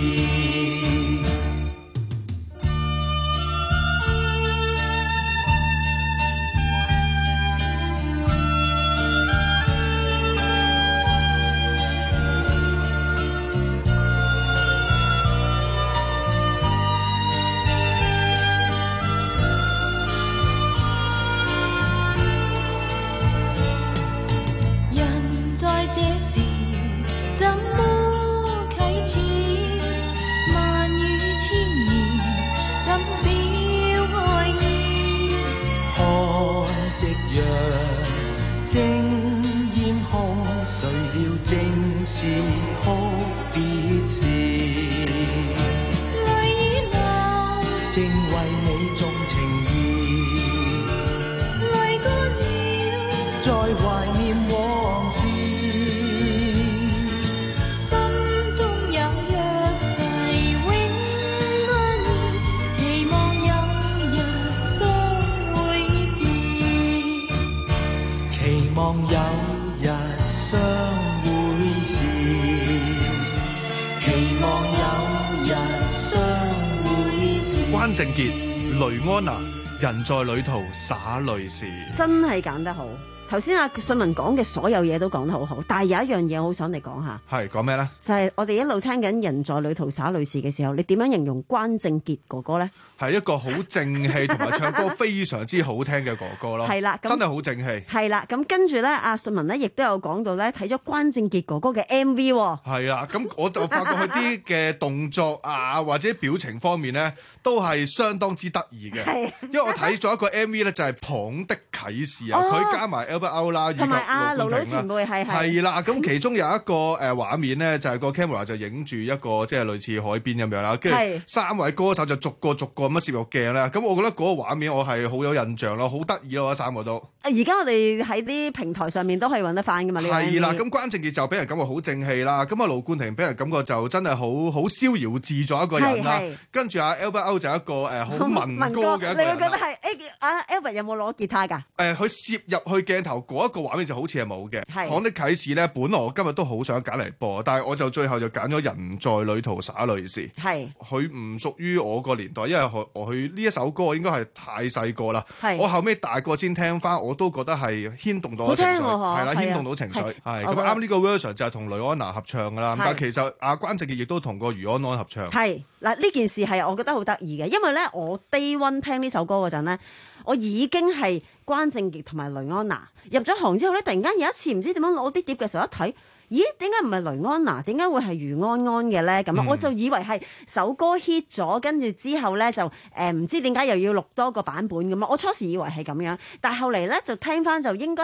關正傑、雷安娜，人在旅途灑淚時， 真係揀得好。頭先阿信文講嘅所有嘢都講得好好，但係有一樣嘢好想你講下， 係講咩咧？ 就係我哋一路聽緊《人在旅途灑淚時》嘅時候，你點樣形容關正傑哥哥咧？ 係一個好正氣同埋唱歌非常之好聽嘅哥哥咯。係啦，真係好正氣。 係啦，咁跟住咧，阿信文咧亦都有講到咧，睇咗關正傑哥哥嘅 M V。 係啦，咁我就發覺佢啲嘅動作啊，或者表情方面咧，都係相當之得意嘅。係，因為我睇咗一個 M V 咧，就係《蚌的啟示》啊，佢加埋 Albert O 啦， 同埋阿盧盧前輩係係。 係啦，咁其中有一個誒畫面咧，就係個 camera 就影住一個即係類似海邊咁樣啦，跟住三位歌手就逐個逐個咁樣攝入鏡咧。咁我覺得嗰個畫面我係好有印象咯，好得意咯，三個都。 而家我哋喺啲平台上面都可以揾得翻噶嘛？呢係啦，咁關正傑就俾人感覺好正氣啦，咁啊盧冠廷俾人感覺就真係好好逍遙自在一個人啦。跟住阿 Albert O 就一個誒好民歌嘅一個人。你會覺得係誒阿 Albert 有冇攞吉他㗎？誒、呃，佢攝入去鏡頭嗰一個畫面就好似係冇嘅。係。蚌的啟示咧，本來我今日都好想揀嚟播，但係我就最後就揀咗人在旅途灑淚時。係。佢唔屬於我個年代，因為佢佢呢一首歌應該係太細個啦。係。我後尾大個先聽翻，我都覺得係牽動到我情緒。係啦，牽動到情緒。係。咁啱呢個 version 就係同雷安娜合唱㗎啦。但係其實阿關正傑亦都同個余安安合唱。係。嗱，呢件事係我覺得好得意嘅，因為咧我 day one 聽呢首歌嗰陣咧，我已經係關正傑同埋雷安娜入咗行之後咧，突然間有一次唔知點樣攞啲碟嘅時候一睇，咦？點解唔係雷安娜？點解會係余安安嘅咧？咁啊、嗯，我就以為係首歌 hit 咗，跟住之後咧就誒唔、呃、知點解又要錄多個版本咁啊！我初時以為係咁樣，但係後嚟咧就聽翻就應該係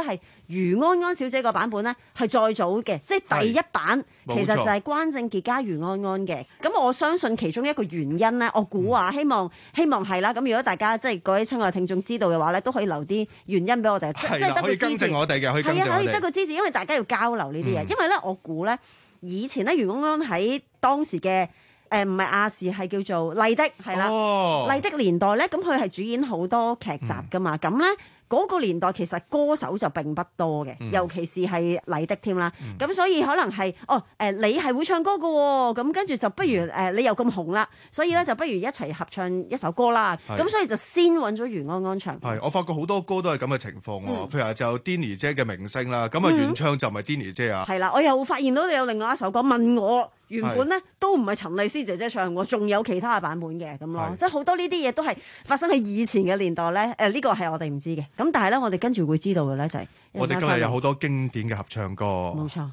余安安小姐個版本咧係再早嘅，即係第一版其實就係關正傑加余安安嘅。咁我相信其中一個原因咧，我估啊，希望希望係啦。咁如果大家即係各位親愛聽眾知道嘅話咧，都可以留啲原因俾我哋，即係得個支持。 可以更正我哋嘅，可以更正我哋。係啊，可以得個支持，因為大家要交流呢啲嘢。嗯、因為咧，我估咧，以前咧余安安喺當時嘅。誒唔係亞視，係叫做麗的，係啦。 哦、麗的年代咧，咁佢係主演好多劇集噶嘛。咁咧嗰個年代其實歌手就並不多嘅，嗯、尤其是係麗的添啦。咁、嗯、所以可能係哦誒、呃，你係會唱歌嘅喎，咁跟住就不如誒、呃、你又咁紅啦，所以咧就不如一齊合唱一首歌啦。咁、嗯、所以就先揾咗余安安唱。 係，我發覺好多歌都係咁嘅情況喎。嗯、譬如話就 Denny 姐嘅明星啦，咁啊原唱就唔係 Denny 姐啊。 係啦，我又發現到你有另外一首歌問我。原本咧都唔係陳麗斯姐姐唱喎，仲有其他嘅版本嘅咁咯，即係好多呢啲嘢都係發生喺以前嘅年代咧。誒、呃、呢、呢個係我哋唔知嘅，咁但係咧我哋跟住會知道嘅咧就係、是、 我哋今日有好多經典嘅合唱歌， 冇錯。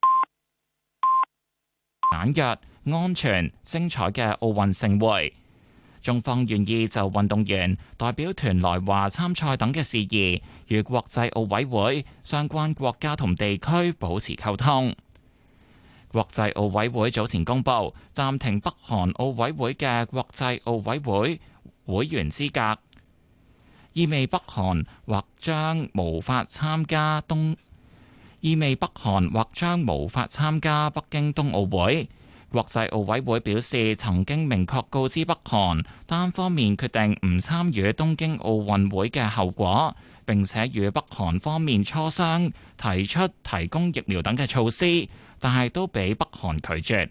簡約、安全、精彩嘅奧運盛會，中方願意就運動員代表團來華參賽等嘅事宜，與國際奧委會相關國家同地區保持溝通。國際奧委會早前公布暫停北韓奧委會嘅國際奧委會會員資格，意味北韓或將無法參加東，意味北韓或將無法參加北京冬奧會。國際奧委會表示，曾經明確告知北韓單方面決定唔參與東京奧運會嘅後果，並且與北韓方面磋商，提出提供疫苗等嘅措施。但係都俾北韓拒絕。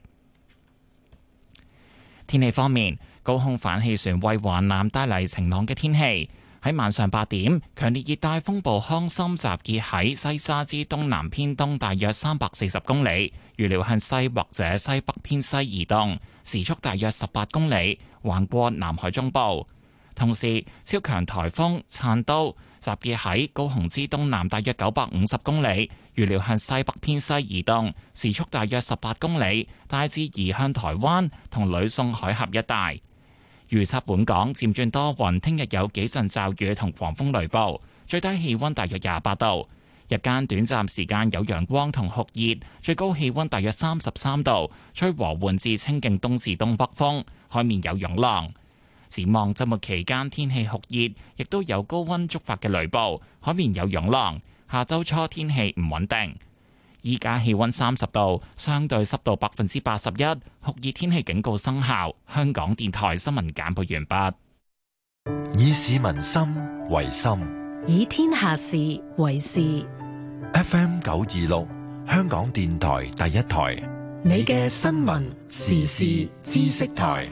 天氣方面，高空反氣旋為華南帶嚟晴朗嘅天氣。喺晚上八點，強烈熱帶風暴康森集結喺西沙之東南偏東大約三百四十公里，預料向西或者西北偏西移動，時速大約十八公里，橫過南海中部。同時，超強颱風燦都集結喺高雄之東南大約九百五十公里，預料向西北偏西移動，時速大約十八公里，大致移向台灣同呂宋海峽一帶。預測本港漸轉多雲，聽日有幾陣驟雨同狂風雷暴，最低氣溫大約廿八度，日間短暫時間有陽光同酷熱，最高氣溫大約三十三度，吹和緩至清勁東至東北風，海面有湧浪。展望周末期間天氣酷熱，亦都有高溫觸發嘅雷暴，海面有湧浪。下周初天氣唔穩定。依家氣溫三十度，相對濕度百分之八十一，酷熱天氣警告生效。香港電台新聞簡報完畢。以市民心為心， 以天下事為事。 F M 九二六，香港電台第一台， 你嘅新聞時事知識台。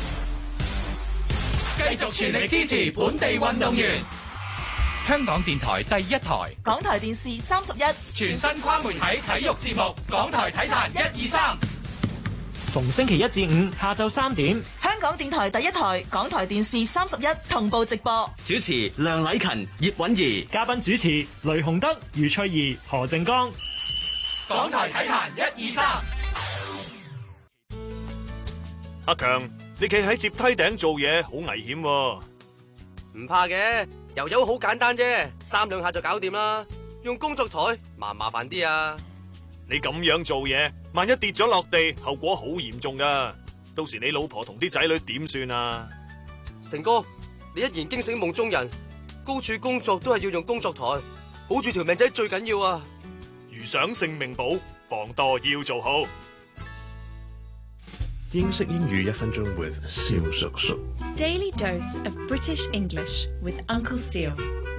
繼續全力支持本地運動員。香港電台第一台， 港台電視三十一， 全新跨媒體體育節目，港台體壇一二三。 逢星期一至五下晝三點， 香港電台第一台，港台電視三十一同步直播。 主持梁禮勤、葉韻儀， 嘉賓主持雷洪德、余翠怡、何靜江。 港台體壇一二三。 阿強，你企喺接梯頂做嘢好危險喎。 唔怕嘅，油油好簡單啫，三兩下就搞掂啦。用工作台麻唔麻煩啲啊？ 你咁樣做嘢，萬一跌咗落地，後果好嚴重噶。到時你老婆同啲仔女點算啊？ 成哥，你一言驚醒夢中人，高處工作都係要用工作台，保住條命仔最緊要啊！ 如想性命保，防墮要做好。 英式英語一分鐘 with 蕭叔叔。 Daily dose of British English with Uncle Seal。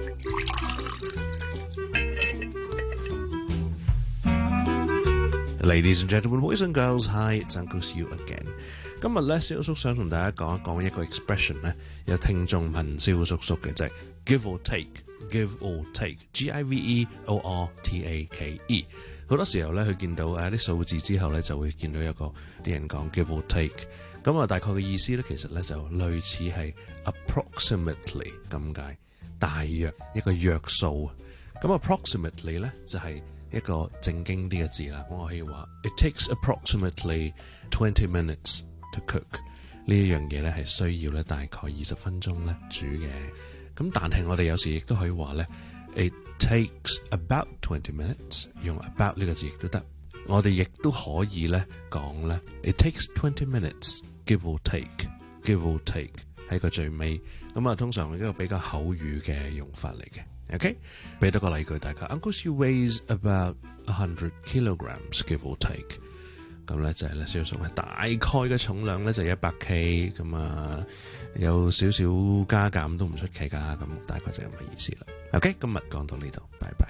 Ladies and gentlemen, boys and girls, hi, it's Uncle Seal again。今日咧，蕭叔想同大家講一講一個 expression 咧，有聽眾問蕭叔叔嘅，就係 give or take。Give or take，G I V E O R T A K E。好多時候咧，佢見到誒啲數字之後咧，就會見到有個啲人講 give or take。咁啊，大概嘅意思咧，其實咧就類似係 approximately 咁解，大約一個約數。咁 approximately 咧就係一個正經啲嘅字啦。我可以話 It takes approximately twenty minutes to cook。呢一樣嘢咧係需要咧大概二十分鐘咧煮嘅。咁但係我哋有時亦都可以話咧 ，It takes about twenty minutes， 用 about 呢個字亦都得。我哋亦都可以咧講咧 ，it takes twenty minutes give or take，give or take 喺個最尾。咁啊，通常係一個比較口語嘅用法嚟嘅。OK， 俾多個例句大家 ，Uncle Siu weighs about a hundred kilograms give or take。咁咧就係咧小叔咧大概嘅重量咧就一百 K， 咁啊有少少加減都唔出奇噶，咁大概就係咁嘅意思啦。OK， 今日講到呢度，拜拜。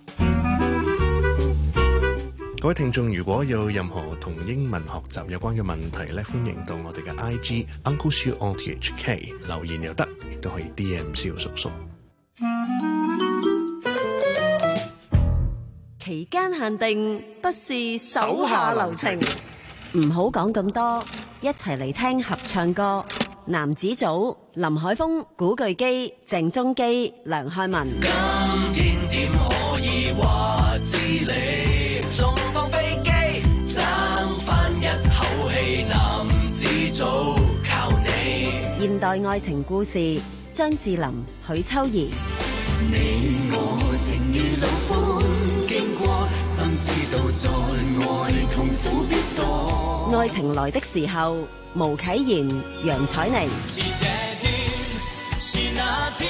各位聽眾，如果有任何同英文學習有關嘅問題咧，歡迎到我哋嘅 I G Uncle Siu on T H K 留言又得，亦都可以 D M 小叔叔。 期間限定不是手下留情，唔好講咁多，一齊嚟聽合唱歌。男子組林海峰、古巨基、鄭中基、梁漢文。 今天點可以話知你仲放飛機爭返一口氣，男子組靠你。 現代愛情故事，張智霖、許秋怡。 你我情如路般經過，心知道在愛痛苦必多。 愛情來的時候，毛啟賢、楊采妮。 是這天，是那天，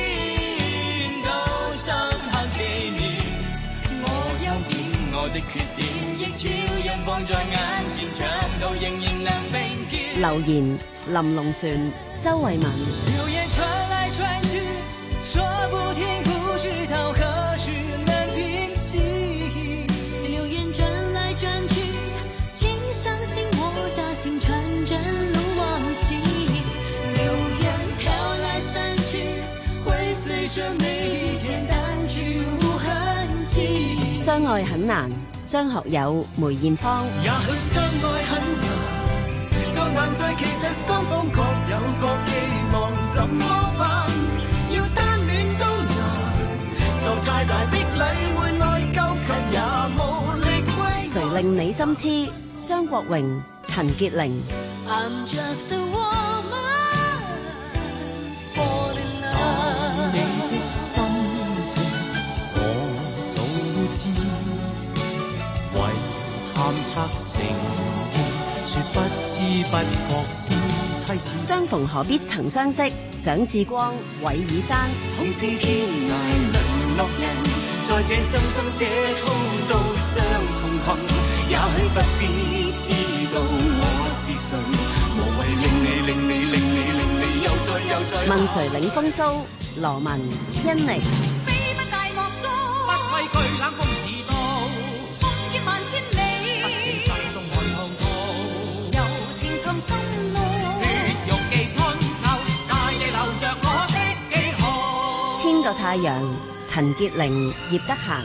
都深刻紀念。我優點，我的缺點，亦照樣放在眼前，長度仍然能並肩。 留言林龍璇、周慧敏。 流言傳來傳去，說不停，不知道何時能平息。 流言轉來轉去，請相信我的心傳真如往昔。 流言飄來散去，會隨着每一天淡去無痕跡。 相愛很難，張學友、梅艷芳。 也許相愛很難，就難在其實雙方各有各寄望，怎麼辦？要單戀都難，就太大的禮會內疚，卻也無力歸。 誰令你心痴？張國榮、陳潔靈。 I'm just a woman, fall in love。 你的心情我早知，遺憾拆成說不知不覺是妻子。 相逢何必曾相識，蔣志光、韋爾山。 同是天涯淪落人，在這傷心這痛都相同行，也許不必知道我是誰，無謂令你令你令你令你又再又再。 問誰領風騷？羅文、甄妮。 飛不大漠中， 不畏懼冷風似刀， 風雨萬千里， 不經山東海滔滔， 柔情藏心內， 血肉記春秋，大地留着我的記號。 千個太陽，陳潔靈、葉德嫻。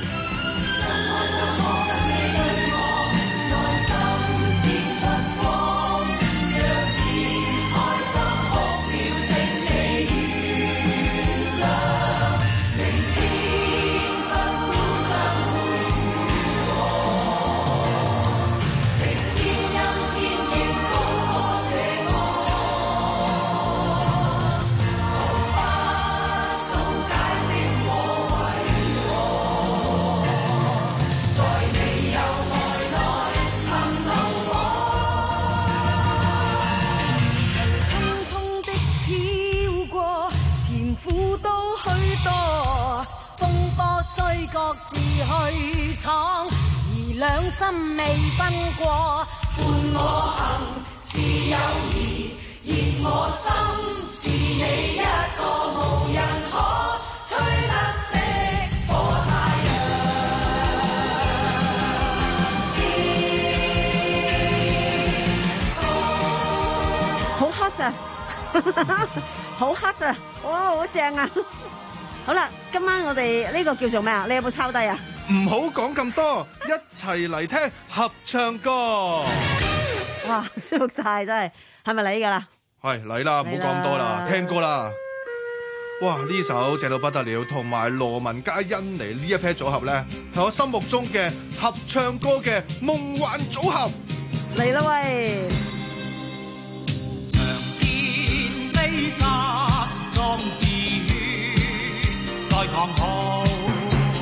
各自去闖，而兩心未分過。 伴我行是友誼，而我心是你一個，無人可吹得熄火太陽。好黑咋，好黑咋，哇，好正啊！好啦，今晚我哋呢個叫做咩啊？你有冇抄低啊？ 唔好講咁多，一齊嚟聽合唱歌。 哇，舒服晒真係，係咪你噶啦？ 係嚟啦，唔好講咁多啦，聽歌啦。哇，呢首正到不得了，同埋羅文加甄妮呢一 pair 組合咧，係我心目中嘅合唱歌嘅夢幻組合。 嚟啦喂！ 長天飛沙，壯士在唐豪。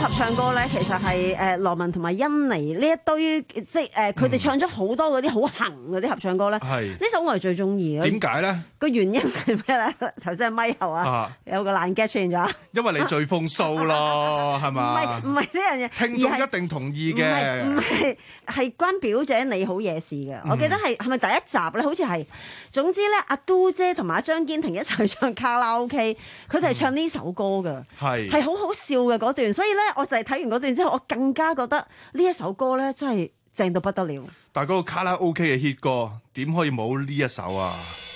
合唱歌咧，其實係誒羅文同埋甄妮呢一堆，即係誒佢哋唱咗好多嗰啲好行嗰啲合唱歌咧。係呢首我係最中意嘅。 點解咧？個原因係咩咧？頭先係咪後啊，有個爛 get 出現咗。 因為你最風騷咯，係嘛？ 唔係唔係呢樣嘢， 聽眾一定同意嘅。 唔係係關表姐你好嘢事嘅。我記得係係咪第一集咧？好似係。總之咧，阿嘟姐同埋阿張堅庭一齊唱卡拉 OK， 佢哋係唱呢首歌㗎，係係好好笑嘅嗰段。所以咧，我就係睇完嗰段之後，我更加覺得呢一首歌咧真係正到不得了。 但係嗰個卡拉 OK 嘅 hit 歌點可以冇呢一首啊？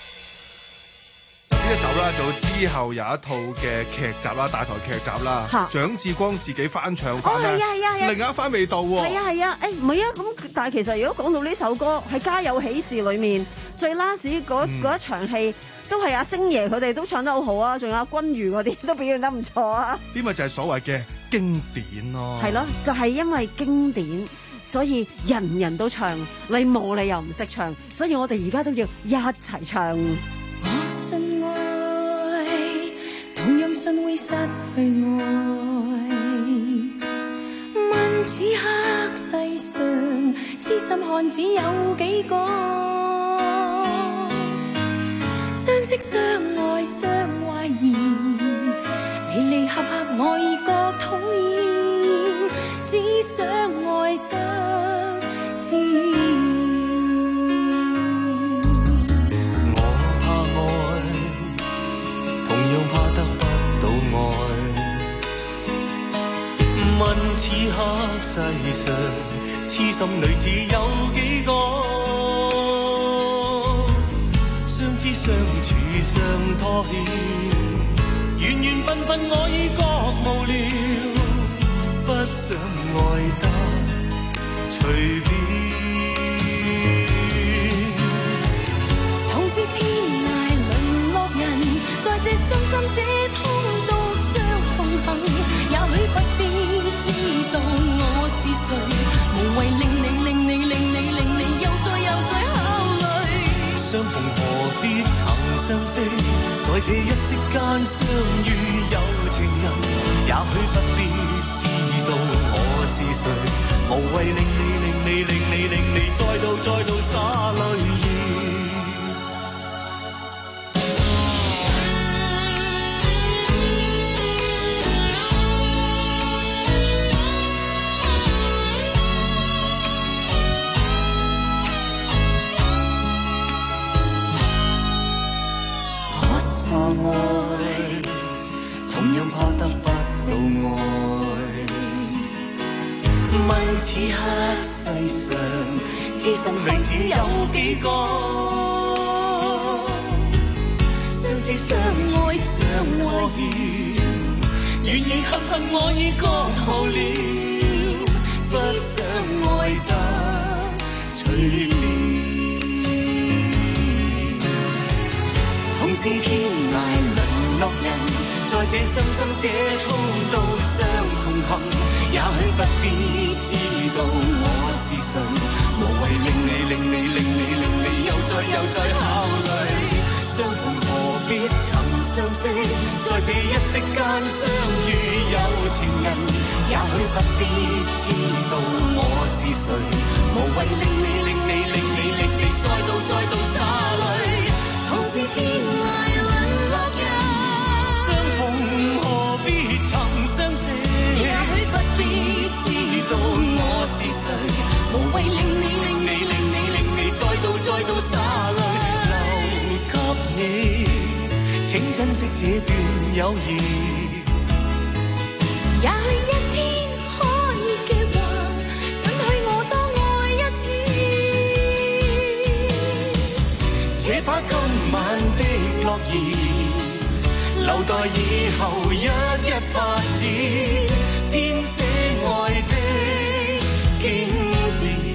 呢一首啦，就之後有一套嘅劇集啦，大台劇集啦，蔣志光自己翻唱翻咧， 哦係啊係啊係啊， 另一番味道喎。 係啊係啊，誒唔係啊咁，但係其實如果講到呢首歌喺《家有喜事》裏面最 last 嗰嗰一場戲，都係阿星爺佢哋都唱得好好啊，仲有阿君如嗰啲都表現得唔錯啊。 呢咪就係所謂嘅經典咯。 係咯，就係因為經典，所以人人都唱，你冇理由唔識唱，所以我哋而家都要一齊唱。 我信愛，同樣信會失去愛。問此刻世上，痴心漢子有幾個？相識相愛相懷疑，離離合合愛各討厭，只想愛得自然。 問此刻世上，痴心女子有幾個？相知相處相拖欠，緣緣分分我已覺無聊，不想愛得隨便。 同是天涯淪落人，在這傷心這痛都相同行，也許不必知道我是誰，無謂令你令你令你令你又再又再考慮。 相逢何必曾相識，在這一息間相遇有情人，也許不必知道我是誰，無謂令你令你令你令你再度再度灑淚意。怕得不到愛，問此刻世上，痴心女子有幾個？相知相愛相拖欠，緣緣合合我已覺透了，不想愛得隨便。同是天涯淪落人，在這傷心這痛都相同行，也許不必知道我是誰，無謂令你令你令你令你又再又再考慮。相逢何必曾相識，在這一息間相遇有情人，也許不必知道我是誰，無謂令你令你令你令你再度再度灑淚。同是天涯淪落人，何必曾相識，也許不必知道我是誰，無謂令你令你令你令你再度再度灑淚，留給你，請珍惜這段友誼。 也許一天可以嘅話，准許我多愛一次， 且把今晚的樂兒留待以後一一發展，編寫愛的經典。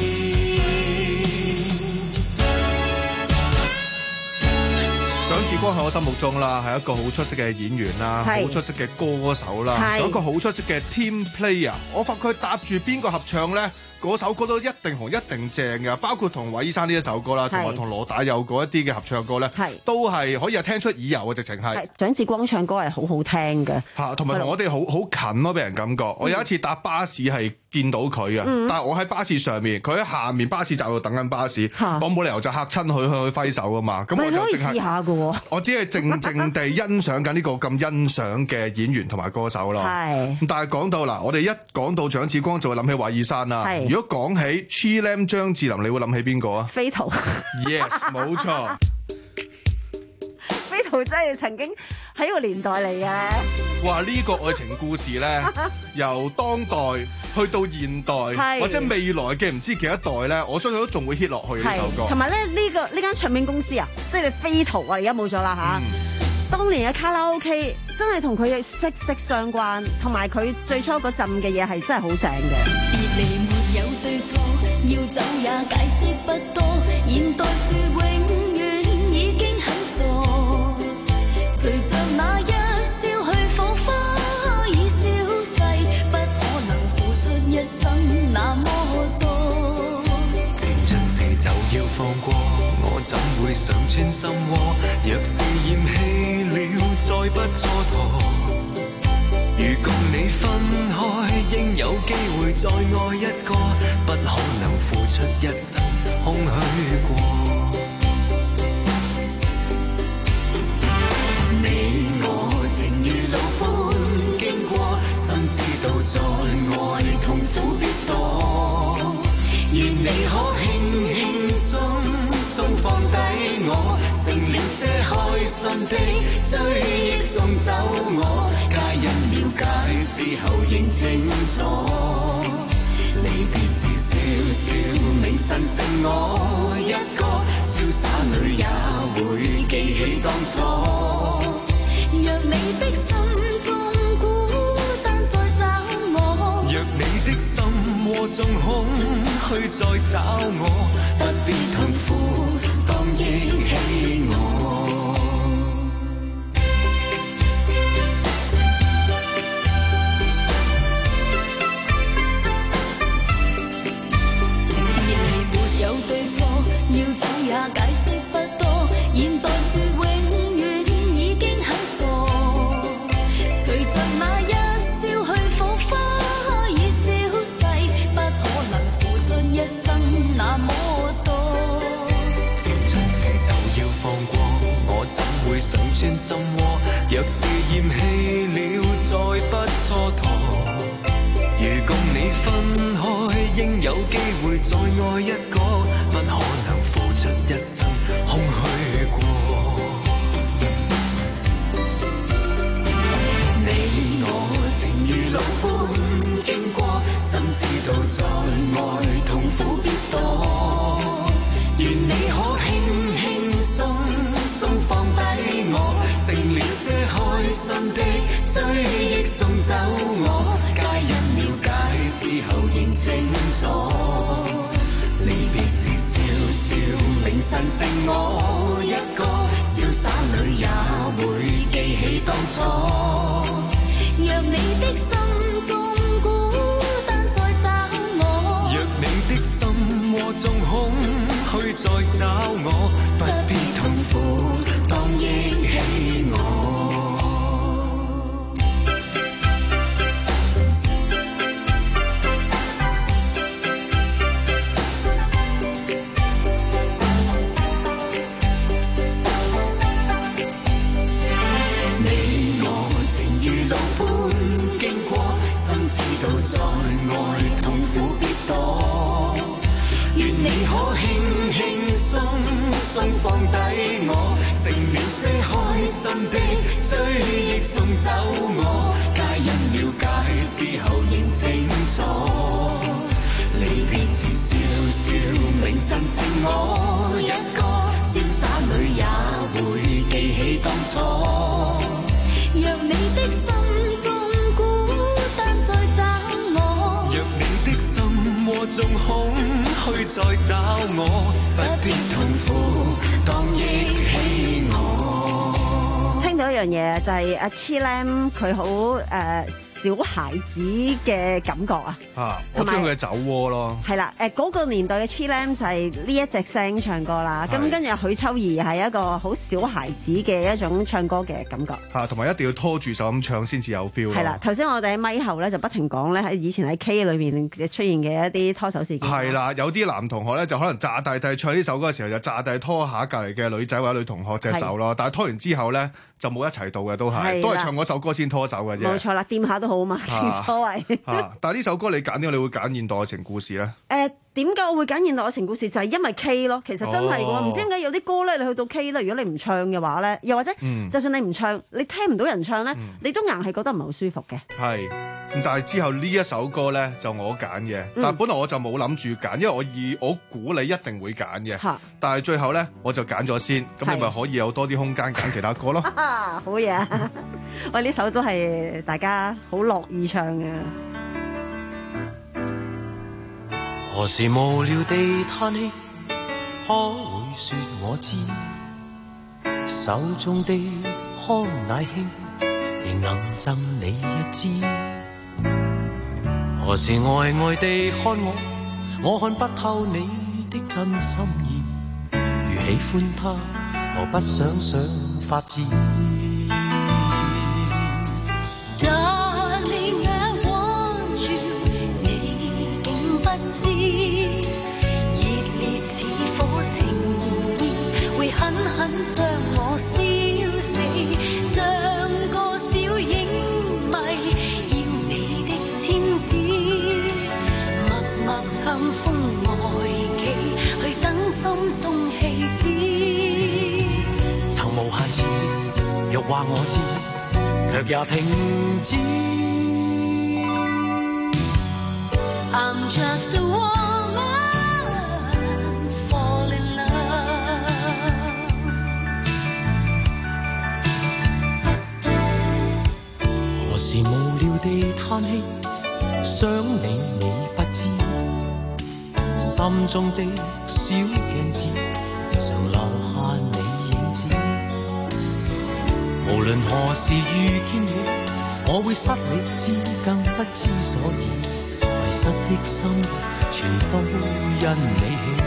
蔣志光光喺我心目中啦，係一個好出色嘅演員啦，好出色嘅歌手啦，仲有一個好出色嘅 team player。我發佢搭住邊個合唱咧？嗰首歌都一定紅一定正嘅，包括同韋醫生呢一首歌啦，同埋同羅大佑嗰一啲嘅合唱歌咧，都係可以係聽出耳油嘅，直情係。蔣志光唱歌係好好聽嘅，嚇，同埋同我哋好好近咯，俾人感覺。我有一次搭巴士係見到佢啊，嗯、但係我喺巴士上面，佢喺下面巴士站度等緊巴士，嗯、我冇理由就嚇親佢向佢揮手啊嘛。咁我就淨係試下嘅，我只係靜靜地欣賞緊呢個咁欣賞嘅演員同埋歌手咯。係，但係講到嗱，我哋一講到蔣志光就會諗起韋爾山啦。如果講起 Chilam 張智霖，你會諗起邊個啊？飛圖 Yes， 冇錯。飛圖真係曾經喺個年代嚟嘅。哇！呢、呢個愛情故事咧，由當代去到現代，或者未來嘅唔知幾多代咧，我相信都仲會 hit 落去呢首歌。同埋咧，呢、呢個呢間唱片公司啊，即係飛圖啊，而家冇咗啦嚇。嗯、當年嘅卡拉 OK 真係同佢嘅息息相關，同埋佢最初嗰陣嘅嘢係真係好正嘅。 有對錯，要走也解釋不多。現代說永遠已經很傻，隨着那一消去火花已消逝，不可能付出一生那麼多。情盡時就要放過，我怎會想穿心窩？若是嫌棄了，再不蹉跎。如共你分開，應有機會再愛一個，不可能付出一生空虛過。你我情如路般經過，心知道在愛痛苦必多。願你可輕輕鬆鬆放低我，成了些開心的追憶送走我。了解之後認清楚，離別時笑笑銘心剩我一個，瀟灑裏也會記起當初。若你的心中孤單再找我，若你的心窩中空虛再找我，不必痛苦當憶起我。要走也解釋不多，現代說永遠已經很傻。隨着那一消去火花已消逝，不可能付出一生那麼多。情盡時就要放過，我怎會想穿心窩？若是嫌棄了，再不蹉跎。如共你分開，應有機會再愛一個，不可能付出一生空虛過。你我情如路般經過，心知道在愛痛苦必多。願你可輕輕鬆鬆放低我，成了些開心的追憶送走我。皆因了解之後認清楚，離別時笑笑銘心剩我一個，瀟灑裏也會記起當初。若你的心中孤單再找我，若你的心窩中空虛再找我，不必痛苦當憶起我。在愛痛苦必多，願你可輕輕鬆鬆放低我，成了些開心的追憶送走我。皆因了解之後認清楚，離別時笑笑銘心剩我一個，瀟灑裏也會記起當初。若你的心中窩中空虛再找我，不必痛苦當憶起我。 到一樣嘢，就係阿 Chilam 佢好誒小孩子嘅感覺啊！ 啊，我中意佢嘅酒窩咯。 係啦，誒、那、嗰個年代嘅 Chilam 就係呢一隻聲唱歌啦。咁跟住許秋怡係一個好小孩子嘅一種唱歌嘅感覺。 嚇，同埋一定要拖住手咁唱先至有 feel。 係啦，頭先我哋喺咪後咧就不停講咧喺以前喺 K 裏面出現嘅一啲拖手事件。 係啦，有啲男同學咧就可能詐大弟唱呢首歌嘅時候就詐大拖下隔離嘅女仔或者女同學隻手咯，但係拖完之後咧就冇一齊到嘅，都係都係唱嗰首歌先拖手嘅啫。 冇錯啦，掂下都好嘛，冇所謂。 啊、但係呢首歌你揀點解你會揀現代愛情故事咧？ 誒點解我會揀現代愛情故事？就係、是、因為 K 咯，其實真係喎，唔、哦、知點解有啲歌咧，你去到 K 咧，如果你唔唱嘅話咧，又或者、嗯、就算你唔唱，你聽唔到人唱咧、嗯，你都硬係覺得唔係好舒服嘅。 係，咁但係之後呢一首歌咧就我揀嘅、嗯，但係本來我就冇諗住揀，因為我以我估你一定會揀嘅，但係最後咧我就揀咗先，咁你咪可以有多啲空間揀其他歌咯。 好嘢、啊！喂，呢首都係大家好樂意唱嘅。 何時無聊地嘆氣，可會說我知？手中的康乃馨，仍能贈你一支。何時呆呆地看我，我看不透你的真心意。如喜歡他，何不想想法子？ 狠狠將我燒死，像個小影迷，要你的簽字，默默向風外企，去等心中氣止。 曾無限次，欲話我知，卻也停止。 I'm just a woman. 時無聊地嘆氣，想你你不知，心中的小鏡子常留下你影子。無論何時遇見你，我會失理智，更不知所以，迷失的心全都因你起。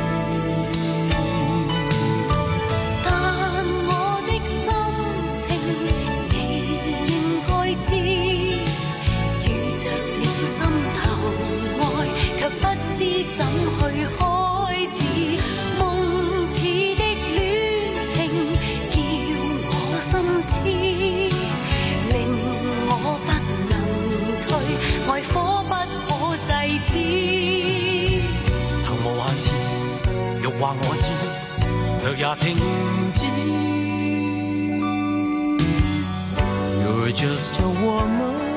怎去開始夢似的戀情，叫我心痴，令我不能退，愛火不可制止。 曾無限次，欲話我知，卻也停止。You're just a woman.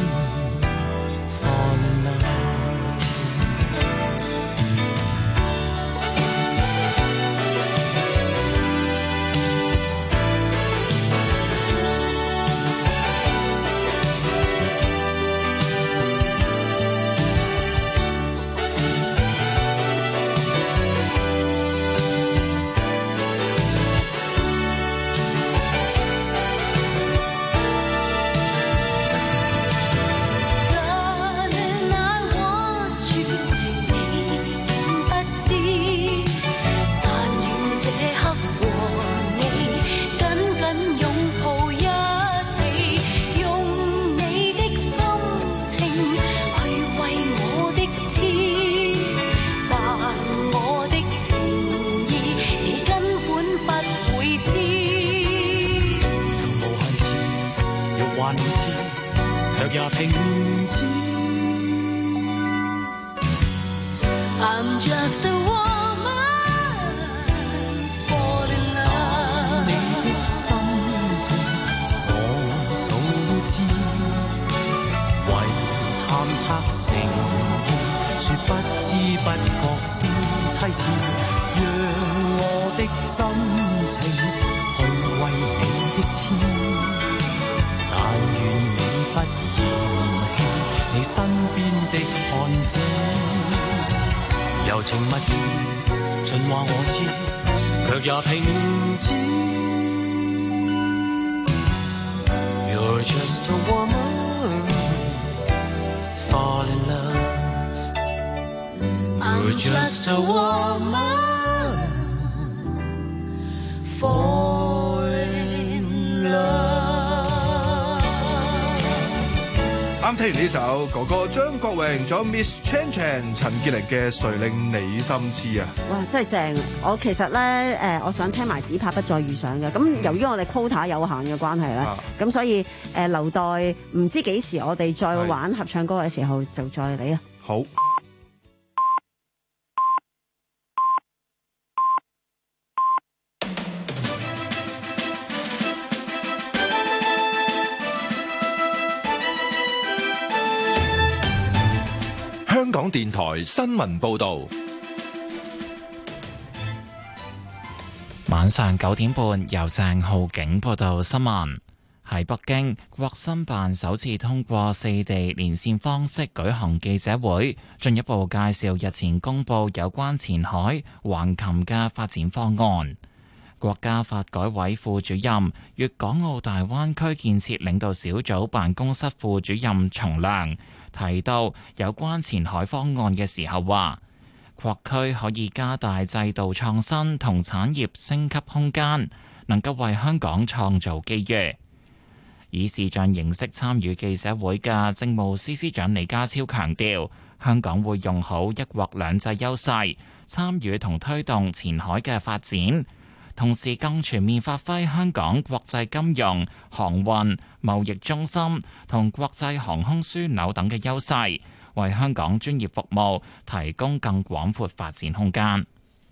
也停止。 I'm just a woman fall in love。 你的心情我早知，為探測成意，說不知不覺是妻子，讓我的真情去為你的痴。 但願你不嫌棄你身邊的漢子，柔情蜜語盡話我知，卻也停止。 You're just a woman, fall in love. You're just a woman, fall in love. 啱聽完呢首哥哥張國榮，仲有 Miss Chan Chan 陳潔靈嘅《誰令你心痴》啊！ 哇，真係正！我其實咧誒，我想聽埋只怕不再遇上嘅。咁由於我哋 quota 有限嘅關係咧，咁、啊、所以誒、呃、留待唔知幾時我哋再玩合唱歌嘅時候就再嚟啊！ 好。 香港電台新聞報導， 晚上九點半由鄭浩景報道新聞。喺北京，國新辦首次通過四地連線方式舉行記者會，進一步介紹日前公布有關前海橫琴嘅發展方案。國家發改委副主任、粵港澳大灣區建設領導小組辦公室副主任叢良提到有關前海方案嘅時候話，擴區可以加大制度創新同產業升級空間，能夠為香港創造機遇。以視像形式參與記者會嘅政務司司長李家超強調，香港會用好一國兩制優勢，參與同推動前海嘅發展，同時更全面發揮香港國際金融、航運、貿易中心同國際航空樞紐等嘅優勢，為香港專業服務提供更廣闊發展空間。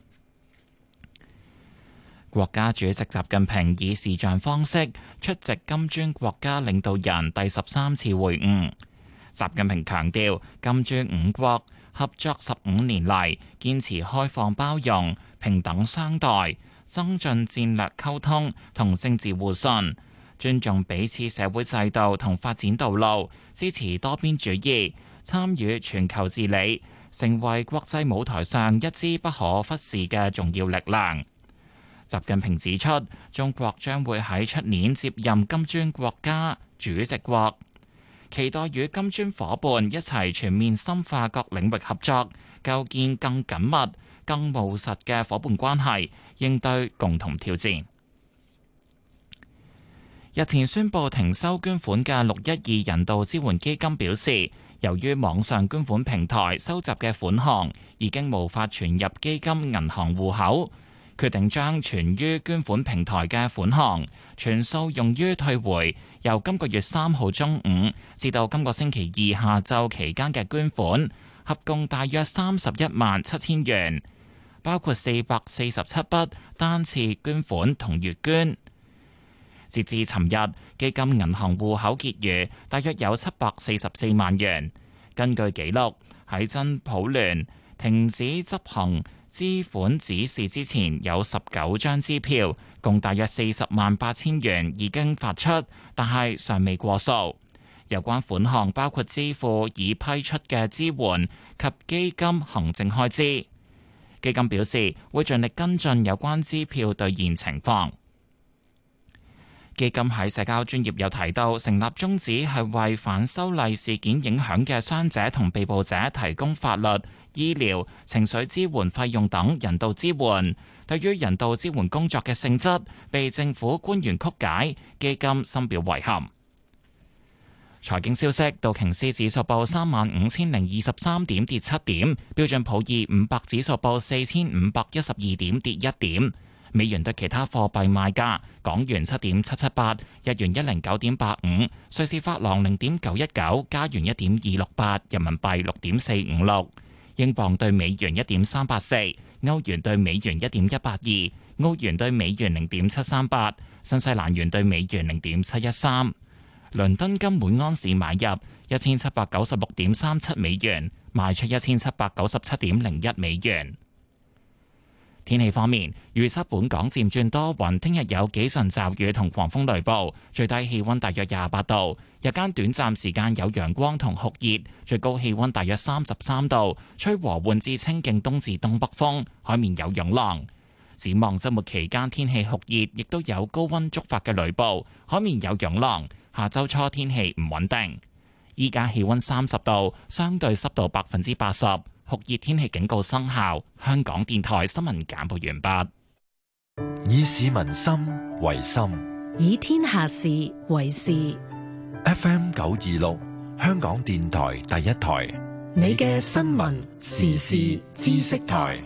國家主席習近平以視像方式出席金磚國家領導人第十三次會晤。習近平強調，金磚五國合作十五年嚟，堅持開放包容、平等相待，增進戰略溝通同政治互信，尊重彼此社會制度同發展道路，支持多邊主義，參與全球治理，成為國際舞台上一支不可忽視嘅重要力量。習近平指出，中國將會喺出年接任金磚國家主席國，期待與金磚夥伴一齊全面深化各領域合作，構建更緊密、更務實嘅夥伴關係，應對共同挑戰。日前宣布停收捐款嘅六一二人道支援基金表示，由於網上捐款平台收集嘅款項已經無法存入基金銀行戶口，決定將存於捐款平台嘅款項全數用於退回由今個月三號中午至到今個星期二下晝期間嘅捐款，合共大約三十一萬七千元，包括四百四十七筆單次捐款同月捐。截至尋日，基金銀行戶口結餘大約有七百四十四萬元。根據記錄，喺真普聯停止執行支款指示之前，有十九張支票，共大約四十萬八千元已經發出，但係尚未過數。有關款項包括支付已批出嘅支援及基金行政開支。基金表示會盡力跟進有關支票兌現情況。基金喺社交專頁有提到，成立宗旨係為反修例事件影響嘅傷者同被捕者提供法律、醫療、情緒支援費用等人道支援。對於人道支援工作嘅性質被政府官員曲解，基金深表遺憾。財經消息，道瓊斯指數報三萬五千零二十三點，跌七點；標準普爾五百指數報四千五百一十二點，跌一點。美元對其他貨幣賣價：港元七點七七八，日元一零九點八五，瑞士法郎零點九一九，加元一點二六八，人民幣六點四五六，英鎊對美元一點三八四，歐元對美元一點一八二，澳元對美元零點七三八，新西蘭元對美元零點七一三。倫敦金每安士買入一千七百九十六點三七美元，賣出一千七百九十七點零一美元。天氣方面，預測本港漸轉多雲，聽日有幾陣驟雨同狂風雷暴，最低氣溫大約廿八度，日間短暫時間有陽光同酷熱，最高氣溫大約三十三度，吹和緩至清勁東至東北風，海面有湧浪。 展望週末期間天氣酷熱，亦都有高溫觸發嘅雷暴，海面有湧浪。下週初天氣唔穩定。依家氣溫三十度，相對濕度百分之八十，酷熱天氣警告生效。香港電台新聞簡報完畢。 以市民心為心， 以天下事為事。 F M 九二六，香港電台第一台， 你嘅新聞時事知識台。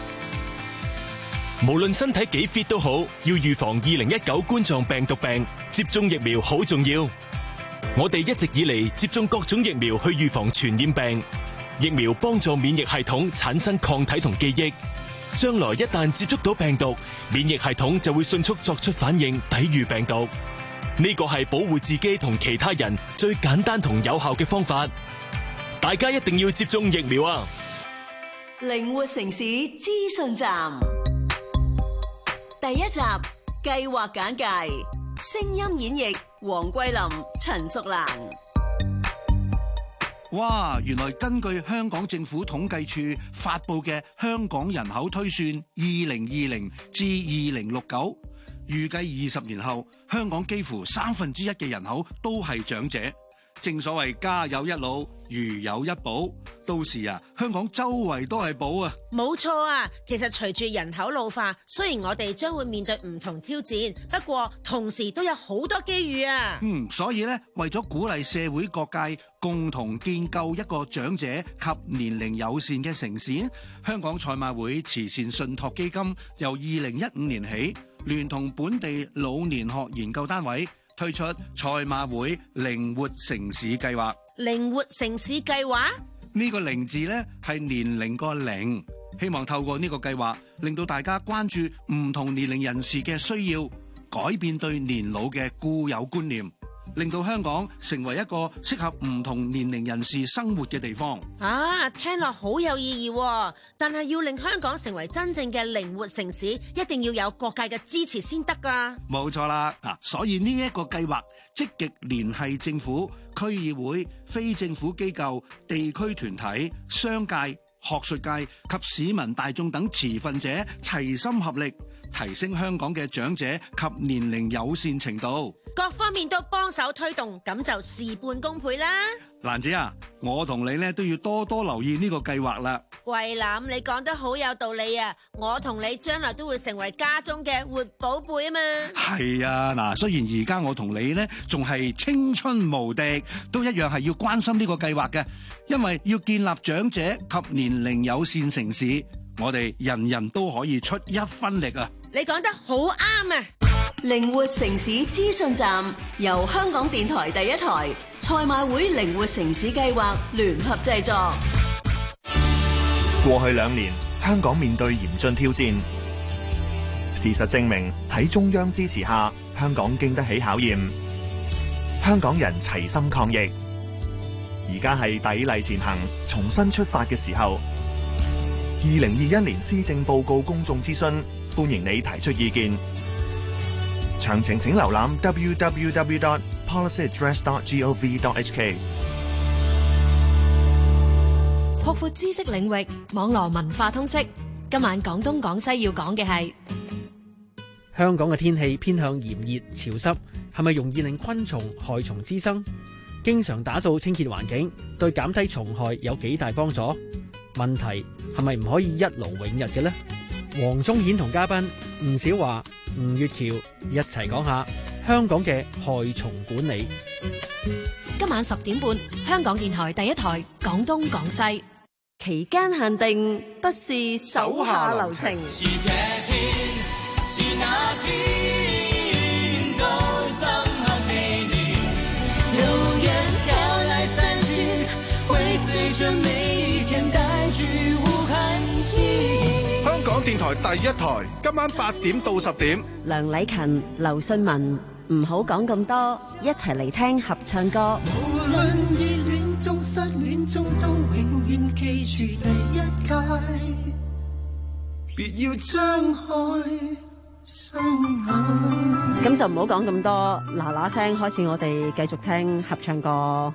無論身體幾 fit 都好，要預防二零一九冠狀病毒病，接種疫苗好重要。我哋一直以嚟接種各種疫苗去預防傳染病，疫苗幫助免疫系統產生抗體同記憶，將來一旦接觸到病毒，免疫系統就會迅速作出反應，抵禦病毒。呢個係保護自己同其他人最簡單同有效嘅方法，大家一定要接種疫苗啊！ 靈活城市資訊站第一集計劃簡介，聲音演繹黃桂林、陳淑蘭。 哇！原來根據香港政府統計處發佈嘅香港人口推算二零二零至二零六九，預計二十年後香港幾乎三分之一嘅人口都係長者。正所謂家有一老，如有一寶，到時啊，香港周圍都係寶啊！ 冇錯啊！其實隨住人口老化，雖然我哋將會面對唔同挑戰，不過同時都有好多機遇啊！ 嗯，所以咧，為咗鼓勵社會各界共同建構一個長者及年齡友善嘅城市，香港賽馬會慈善信託基金由二零一五年起，聯同本地老年學研究單位，推出賽馬會靈活城市計劃。 靈活城市計劃呢個靈字呢係年齡個零，希望透過呢個計劃，令到大家關注唔同年齡人士嘅需要，改變對年老嘅固有觀念，令到香港成為一個適合唔同年齡人士生活嘅地方。 啊，聽落好有意義喎，但係要令香港成為真正嘅靈活城市，一定要有各界嘅支持先得㗎。 冇錯啦，嗱，所以呢一個計劃積極聯繫政府、區議會、非政府機構、地區團體、商界、學術界及市民大眾等持份者齊心合力，提升香港嘅長者及年齡友善程度， 各方面都幫手推動，咁就事半功倍啦。 蘭子啊，我同你咧都要多多留意呢個計劃啦。 桂林，你講得好有道理啊！我同你將來都會成為家中嘅活寶貝啊嘛。 係啊，嗱，雖然而家我同你呢仲係青春無敵，都一樣係要關心呢個計劃嘅，因為要建立長者及年齡友善城市，我哋人人都可以出一分力啊！ 你講得好啱啊！ 靈活城市資訊站由香港電台第一台、賽馬會靈活城市計劃聯合製作。 過去兩年，香港面對嚴峻挑戰。事實證明，喺中央支持下，香港經得起考驗。香港人齊心抗疫，而家係砥礪前行、重新出發嘅時候。二零二一年施政報告公眾諮詢，歡迎你提出意見。詳情請瀏覽 w w w dot policy address dot gov dot h k。 擴闊知識領域，網羅文化通識。今晚廣東廣西要講嘅係香港嘅天氣偏向炎熱潮濕，係咪容易令昆蟲害蟲滋生？經常打掃清潔環境對減低蟲害有幾大幫助？問題係咪唔可以一勞永逸嘅呢？黃宗顯同嘉賓吳小華、吳月橋一齊講下香港嘅害蟲管理。 今晚十點半，香港電台第一台廣東廣西。 期間限定，不是手下留情。 是這天，是那天，都深刻紀念。流言飄來三天，會隨着每一天帶去無痕跡。 香港電台第一台，今晚八點到十點。 梁禮勤、劉信文，唔好講咁多，一齊嚟聽合唱歌。 無論熱戀中失戀中，都永遠記住第一屆，別要張開雙眼。 咁就唔好講咁多，嗱嗱聲開始，我哋繼續聽合唱歌。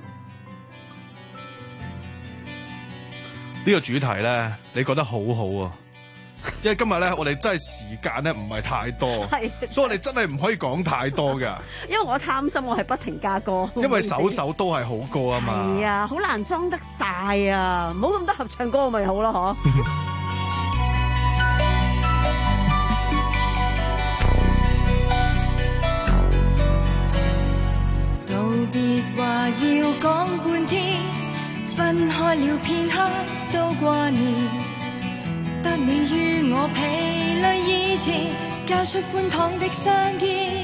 呢個主題咧，你覺得好好啊？ 因為今日咧我哋真係時間咧唔係太多， 係， 所以我哋真係唔可以講太多㗎。 因為我貪心，我係不停加歌。 因為首首都係好歌啊嘛。 係啊，好難裝得晒啊！唔好咁多合唱歌咪好咯，嗬。 道別話要講半天，分開了片刻都掛念，得你於我疲累以前，交出寬敞的相見。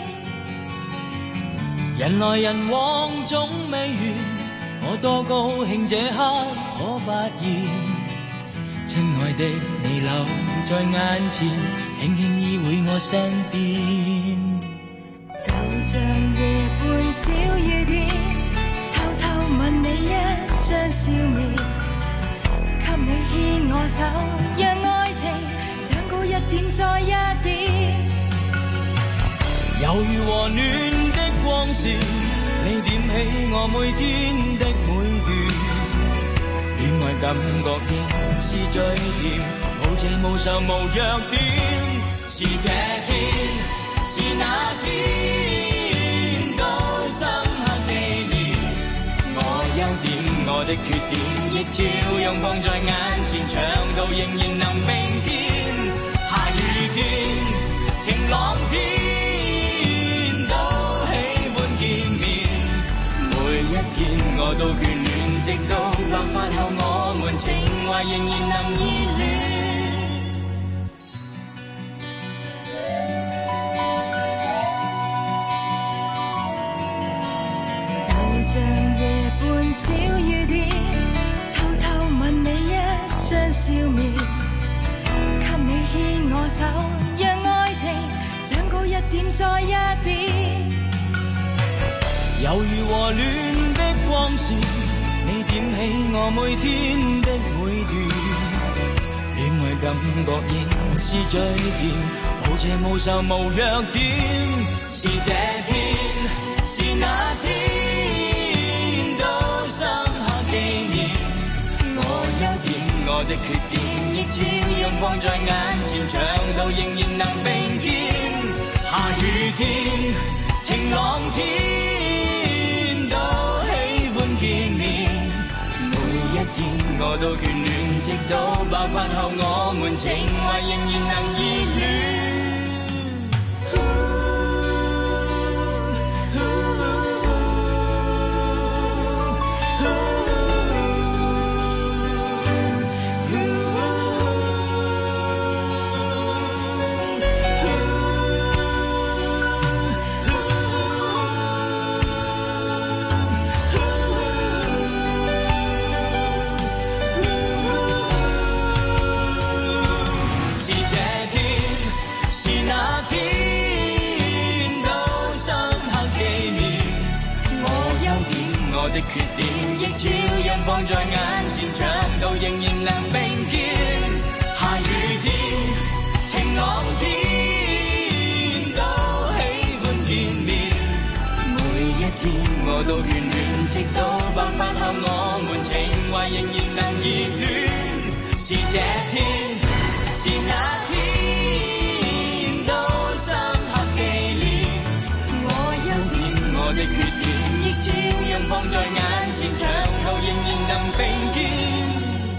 人來人往總未完，我多高興這刻可發現，親愛的你留在眼前，輕輕依偎我身邊。 就像夜半小雨點，偷偷吻你一張笑面，給你牽我手，讓愛情長高一點再一點。 猶如和暖的光線，你點起我每天的每段，戀愛感覺仍是最甜，無情無愁無弱點。是這天，是那天，都深刻紀念。我優點，我的缺點，亦照樣放在眼前，長度仍然能並肩。下雨天，晴朗天，都喜歡見面。每一天我都眷戀，直到白髮後，我們情懷仍然能熱戀。 像夜半小雨點，偷偷吻你一張笑面，給你牽我手，讓愛情長高一點再一點。 猶如和暖的光線，你點起我每天的每段，戀愛感覺仍是最甜，無邪無愁無弱點。是這天，是那天，我的缺點亦照樣放在眼前，長度仍然能並肩。下雨天，晴朗天，都喜歡見面。每一天我都眷戀，直到爆發後，我們情懷仍然能熱戀。我的缺點亦照樣放在眼前，長度仍然能並肩。下雨天，晴朗天，都喜歡見面。每一天我都眷戀，直到白髮後，我們情懷仍然能熱戀。是這天，是那天，都深刻紀念。我優點，我的缺點，亦照樣放在眼前，長途仍然能並肩。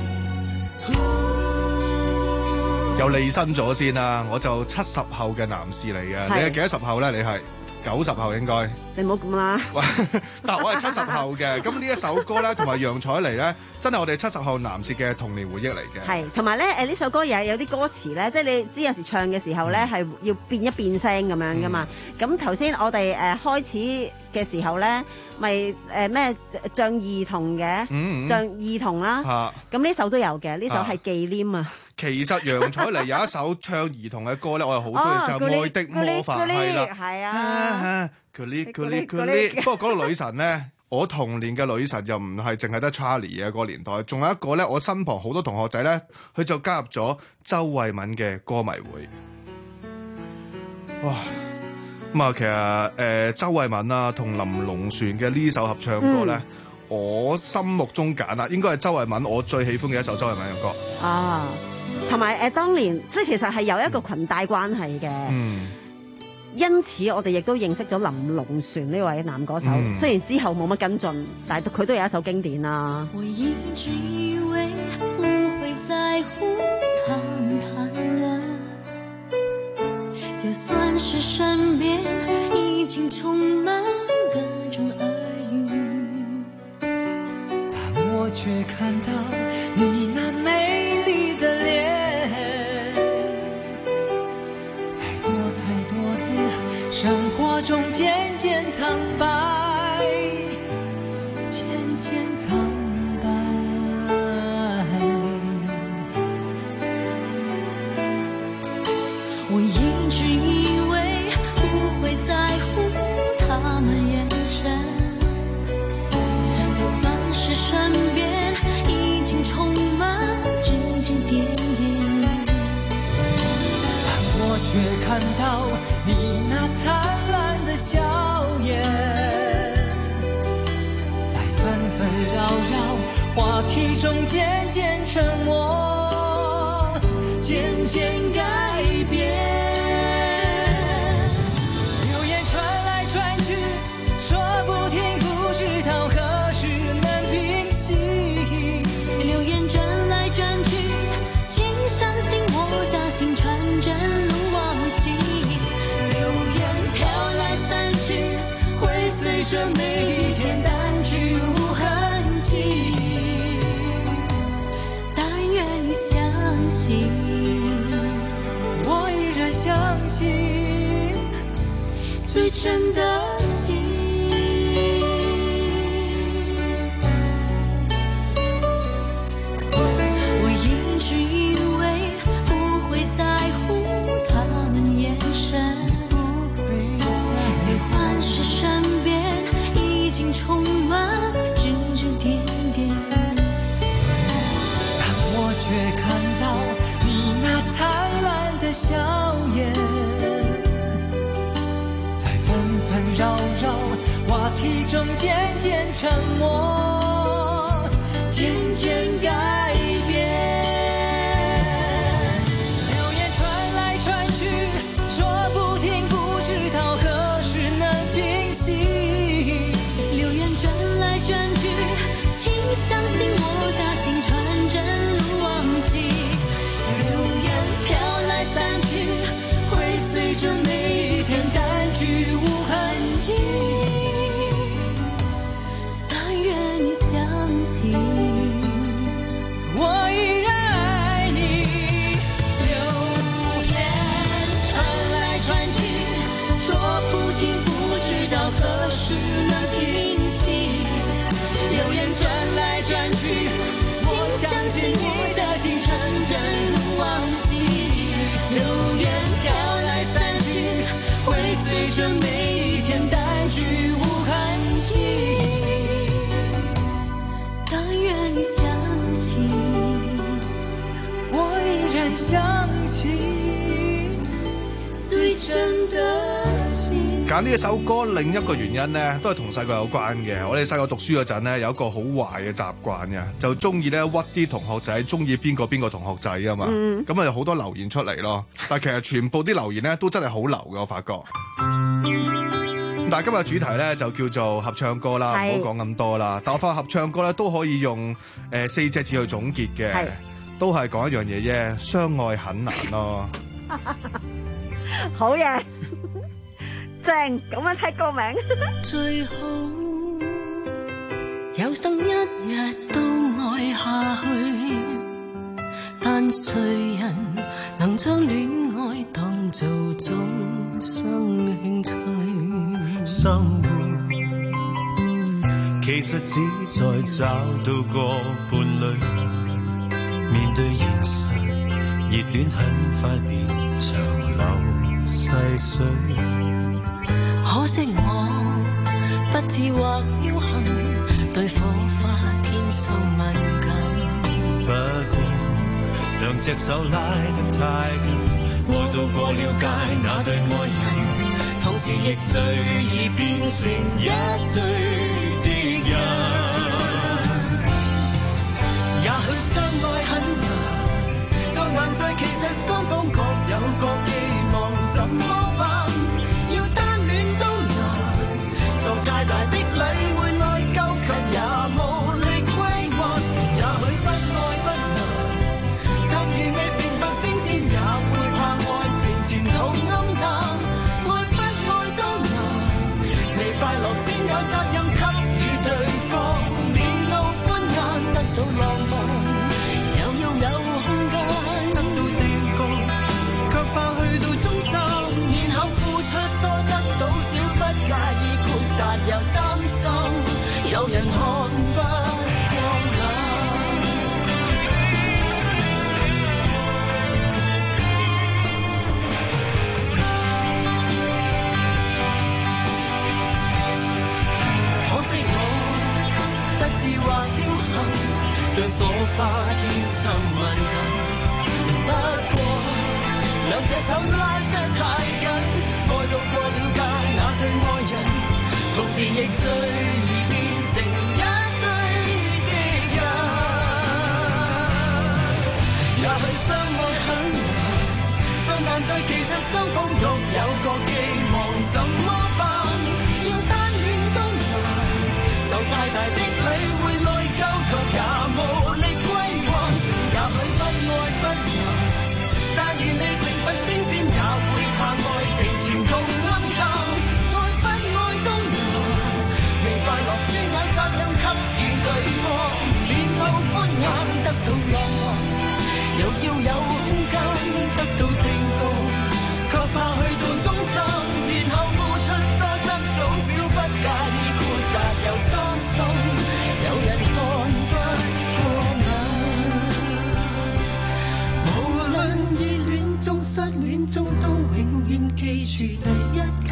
又利申咗先啦，我就七十後嘅男士嚟嘅，你係幾多十後咧？你係九十後應該。 你唔好咁啦。 但我係七十後嘅，咁呢一首歌咧，同埋楊采妮咧，真係我哋七十後男士嘅童年回憶嚟嘅。 係，同埋咧誒呢首歌有有啲歌詞咧，即係你知有時唱嘅時候咧係要變一變聲咁樣噶嘛。咁頭先我哋誒開始嘅時候咧，咪誒咩像兒童嘅， 嗯嗯像兒童啦。咁呢首都有嘅，呢首係紀念啊。 其實楊采妮有一首唱兒童嘅歌咧，我又好中意，就係《愛的魔法》係啦。 係啊。 不過講到女神咧，我童年嘅女神又唔係淨係得 Charlie 嘅嗰個年代，仲有一個咧，我身旁好多同學仔咧，佢就加入咗周慧敏嘅歌迷會。哇！咁啊，其實誒、呃、周慧敏啊同林隆璇嘅呢首合唱歌咧，嗯、我心目中揀啦，應該係周慧敏我最喜歡嘅一首周慧敏嘅歌。 啊！ 同埋誒，當年即係其實係有一個裙帶關係嘅。 嗯。 因此，我哋亦都認識咗林隆璇呢位男歌手。嗯、雖然之後冇乜跟進，但係佢都有一首經典啦。 我一直以為不會在乎他們談論，就算是身邊已經充滿各種耳語，但我卻看到你那美麗的臉，在多彩多姿生活中漸漸蒼白，漸漸蒼白。我一直以為不會在乎他們眼神，就算是身邊已經充滿指指點點，但我卻看到你那燦爛的笑顏，在紛紛擾擾話題中漸漸沉默，漸漸改變。流言傳來傳去，說不停，不知道何時能平息。流言轉來轉去，請相信我的心傳真如往昔。流言飄來散去，會隨着每一天淡去無痕跡。但願你相信，我依然相信最真的心。我一直以為不會在乎他們眼神，就算是身邊已經充滿指指點點，但我卻看到你那燦爛的笑顏，在紛紛擾擾話題中漸漸沉默，漸漸改變。流言傳來傳去，說不停，不知道何時能平息。流言轉來轉去，請相信我的心傳真如往昔。流言飄來散去，會隨着每一天淡去無痕跡。但願你相信，我依然愛你。流言傳來傳去，說不停，不知道何時能平息。流言轉來轉去，我相信你的心傳真如往昔。流言飄來散去，會隨着每一天淡去無痕跡。但願你相信，我依然相信最真的心。 揀呢一首歌另一個原因呢，都係同細個有關嘅。我哋細個讀書嗰陣呢，有一個好壞嘅習慣嘅，就中意咧屈啲同學仔，中意邊個邊個同學仔啊嘛。咁啊有好多留言出嚟咯。但係其實全部啲留言呢，都真係好流嘅，我發覺。但係今日主題咧就叫做合唱歌啦，唔好講咁多啦。但我發覺合唱歌咧都可以用誒、呃、四隻字去總結嘅，都係講一樣嘢啫，相愛很難咯。 好嘢，正咁樣睇歌名。 最好有生一日都愛下去，但誰人能將戀愛當做終生興趣？生活其實只在找到個伴侶，面對現實，熱戀很快變長流細水。可惜我不智或僥倖，對火花天生敏感。不過兩隻手拉得太近，愛到過了界那對愛人，同時亦最易變成一對敵人。也許相愛很難，就眼其實雙方各有各寄望，怎麼辦？要單戀都難，就太大的禮會內疚，卻也無力歸還。也許不愛不能，但如未成佛升仙，也會怕愛情前途暗淡。愛不愛都難，未快樂先有責任給予對方，面露歡顏，得到浪漫，又要有空間，得到定局，卻怕去到終站，然後付出多得到少，不介意豁達又擔心，有人看不過眼。可惜我得志或僥倖，對火花天生敏感。不過兩隻手拉得太緊，愛到過了界那對愛人，同時亦最易變成一對敵人。也許相愛很難，再難在其實雙方各有各寄望，怎麼辦？要單戀都難，就太大的禮會內疚，卻也無力歸還。也許不愛不難，但願未成佛升仙，也會怕愛情前途暗淡。愛不愛都難，未快樂先有責任給予對方，面露歡顏，得到浪漫，又要有空間，得到定局，卻怕去到終站，然後付出多得到少，不介意豁達又擔心，有人看不過眼。無論熱戀中失戀中，都永遠記住第一屆，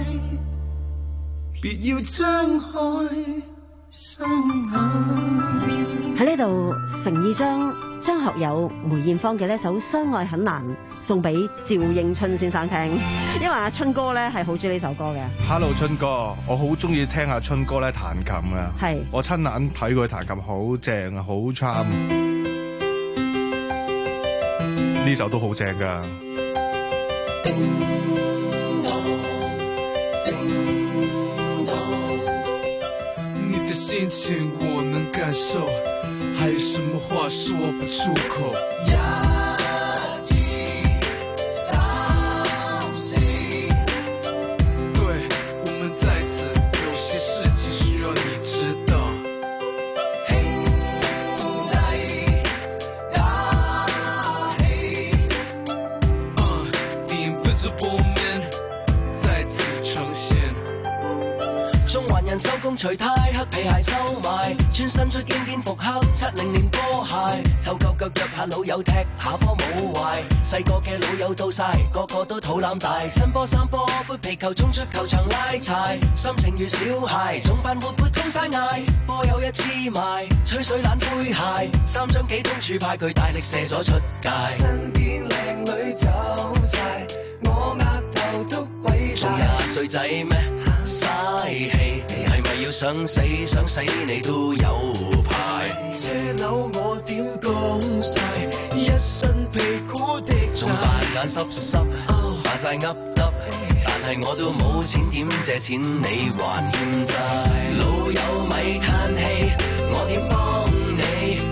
別要張開雙眼。 喺呢度誠意將張學友、梅艷芳嘅呢首《相愛很難》送俾趙應春先生聽，因為阿春哥咧係好中意呢首歌嘅。 Hello 春哥，我好中意聽阿春哥咧彈琴啊， 係我親眼睇佢彈琴，好正啊，好 charm。呢首都好正噶。 你的心情我能感受，還有什麼話說不出口？壓抑、傷心。對，我們在此，有些事情需要你知道。嘿，來大黑，嗯 ，The Invisible Man 再次呈現。中環人手工除呔，黑皮鞋收埋，穿身出經典復刻七零年波鞋，湊夠腳約下老友踢下波冇壞，細個嘅老友到晒，個個都肚腩大，新波三波杯皮球衝出球場拉柴，心情如小孩，總扮活潑通晒嗌，波有一黐埋，吹水懶灰鞋，三張幾通柱派佢大力射咗出界，身邊靚女走晒，我額頭都鬼晒，仲廿歲仔咩？嘥氣，係咪要想死想死你都有排？車樓我點講晒，一身皮箍的仲扮眼濕濕，扮晒噏耷，但係我都冇錢點借錢你還欠債？老友咪嘆氣，我點幫你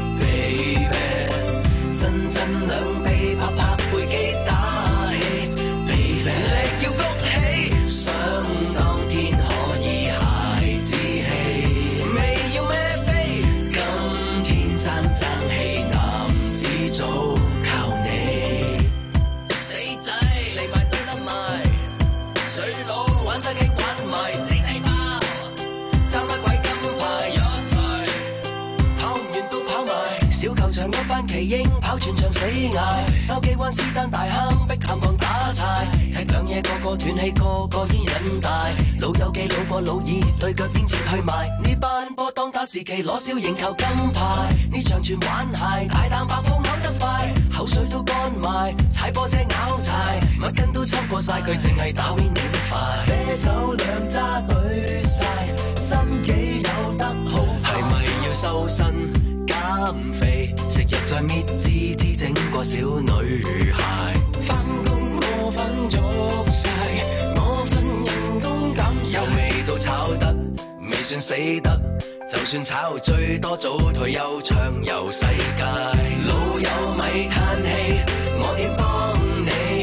baby？ 真真兩臂拍拍背肌打氣 baby， 力要谷起想當天可以孩子氣，未要孭飛，今天爭爭氣，男子早靠你。死仔嚟埋對得埋，水佬玩得激玩埋，死仔包爭乜鬼金牌有才，跑唔完都跑埋，小球場一班奇英跑全場死捱，筲箕灣斯丹大坑碧咸巷打柴，踢兩嘢個個斷氣，個個煙癮大，老友記老過老二對腳邊接去埋，呢班波當打時期攞小型球金牌，呢場全玩鞋，大啖白泡嘔得快，口水都乾埋，踩波車拗柴，乜根都抽過晒，佢淨係打 wing 快，啤酒兩揸對晒，身幾有得好快，係咪要瘦身減肥？食藥再搣脂脂整過個小女孩。返工我瞓足晒，我份人工減晒，又未到炒得，未算死得，就算炒最多早退休暢遊世界。老友咪嘆氣，我點幫你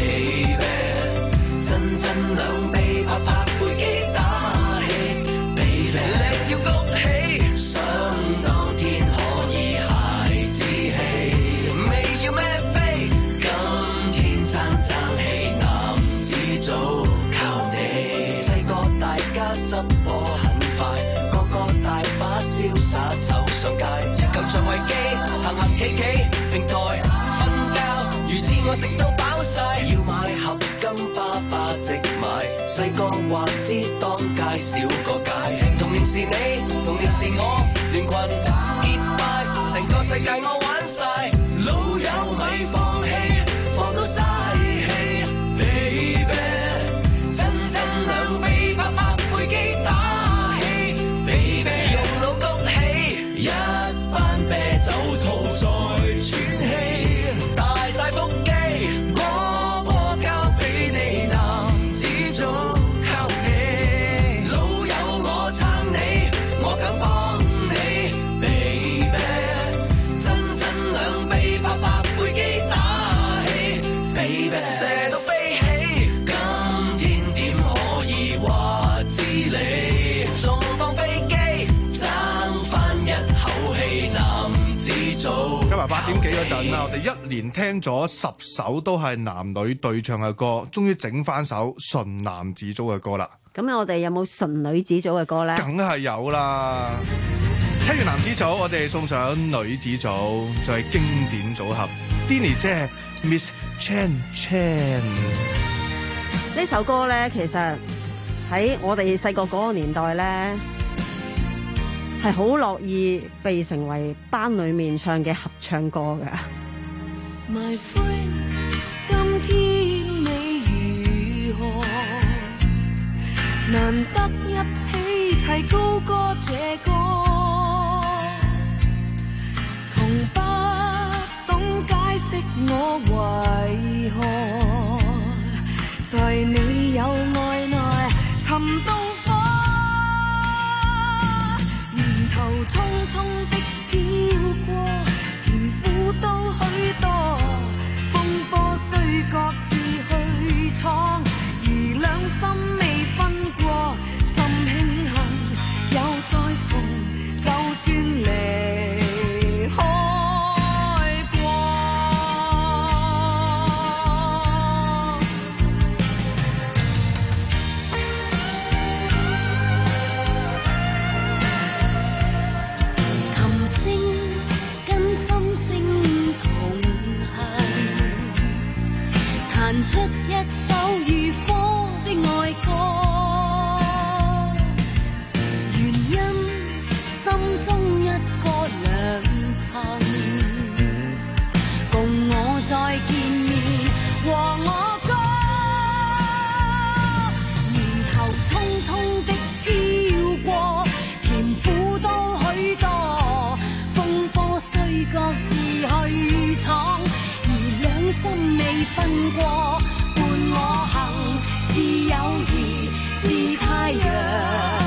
baby， 真真兩臂拍拍背肌打氣 baby， 力要谷起，想當天可以孩子氣，未要咩飛，今天爭爭氣男子組靠你。細個大家執波很快，個個大把瀟灑走上街，球場維基行行企企平台瞓覺，如此我食到飽晒，要買合金爸爸即買，細個話知當街少個界，童年是你，童年是我，聯群結拜，成個世界我玩晒，老友咪放棄，放到嘥氣 baby， 真真兩臂拍拍背肌打氣 baby， 用腦谷起，一班啤酒肚再喘氣，大晒腹肌，我波交俾你，男子組靠你，老友我撐你，我敢幫你 baby， 真真兩臂拍拍背肌打氣 baby， 射到飛起，今天點可以話知你，仲放飛機爭返一口氣，男子組。 今日八點幾嗰陣啦，我哋一連聽咗十首都係男女對唱嘅歌，終於整翻首純男子組嘅歌啦。 咁我哋有冇純女子組嘅歌咧？ 梗係有啦。聽完男子組，我哋送上女子組，就係經典組合 Denny 姐 Miss Chan Chan。 呢首歌咧，其實喺我哋細個嗰個年代咧，係好樂意被成為班裏面唱嘅合唱歌㗎。 My friend， 今天你如何？難得一起齊高歌這歌，從不懂解釋我為何，在你有愛內尋到火，年頭匆匆的飄過，甜苦都許多，風波雖各自去闖，而兩心未分過，心慶幸又再逢，就算離開過。琴聲跟心聲同行，彈出一首如火的愛歌，原因心中一個良朋，共我再見面和我歌，年頭匆匆的飄過，甜苦都許多，風波雖各自去闖，而兩心未分過，伴我行是友誼，是太陽。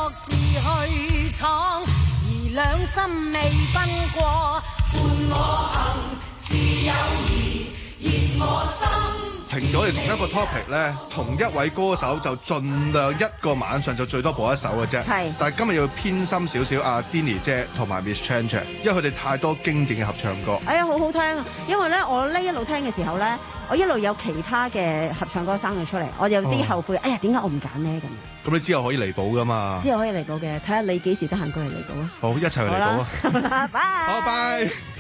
各自去闖，而兩心未分過。伴我行，是友誼，熱我心。 平時我哋同一個 topic 咧，同一位歌手就盡量一個晚上就最多播一首嘅啫。 係， 但係今日要偏心少少，阿 Denny 姐同埋 Miss Chan Chan，因為佢哋太多經典嘅合唱歌。 哎呀，好好聽啊！因為咧，我呢一路聽嘅時候咧，我一路有其他嘅合唱歌生咗出嚟，我有啲後悔。哦、哎呀，點解我唔揀呢？咁樣？ 咁你之後可以彌補噶嘛？ 之後可以彌補嘅，睇下你幾時得閒過嚟彌補啊！ 好，一齊去彌補啊！ 好啦，拜。 好，拜。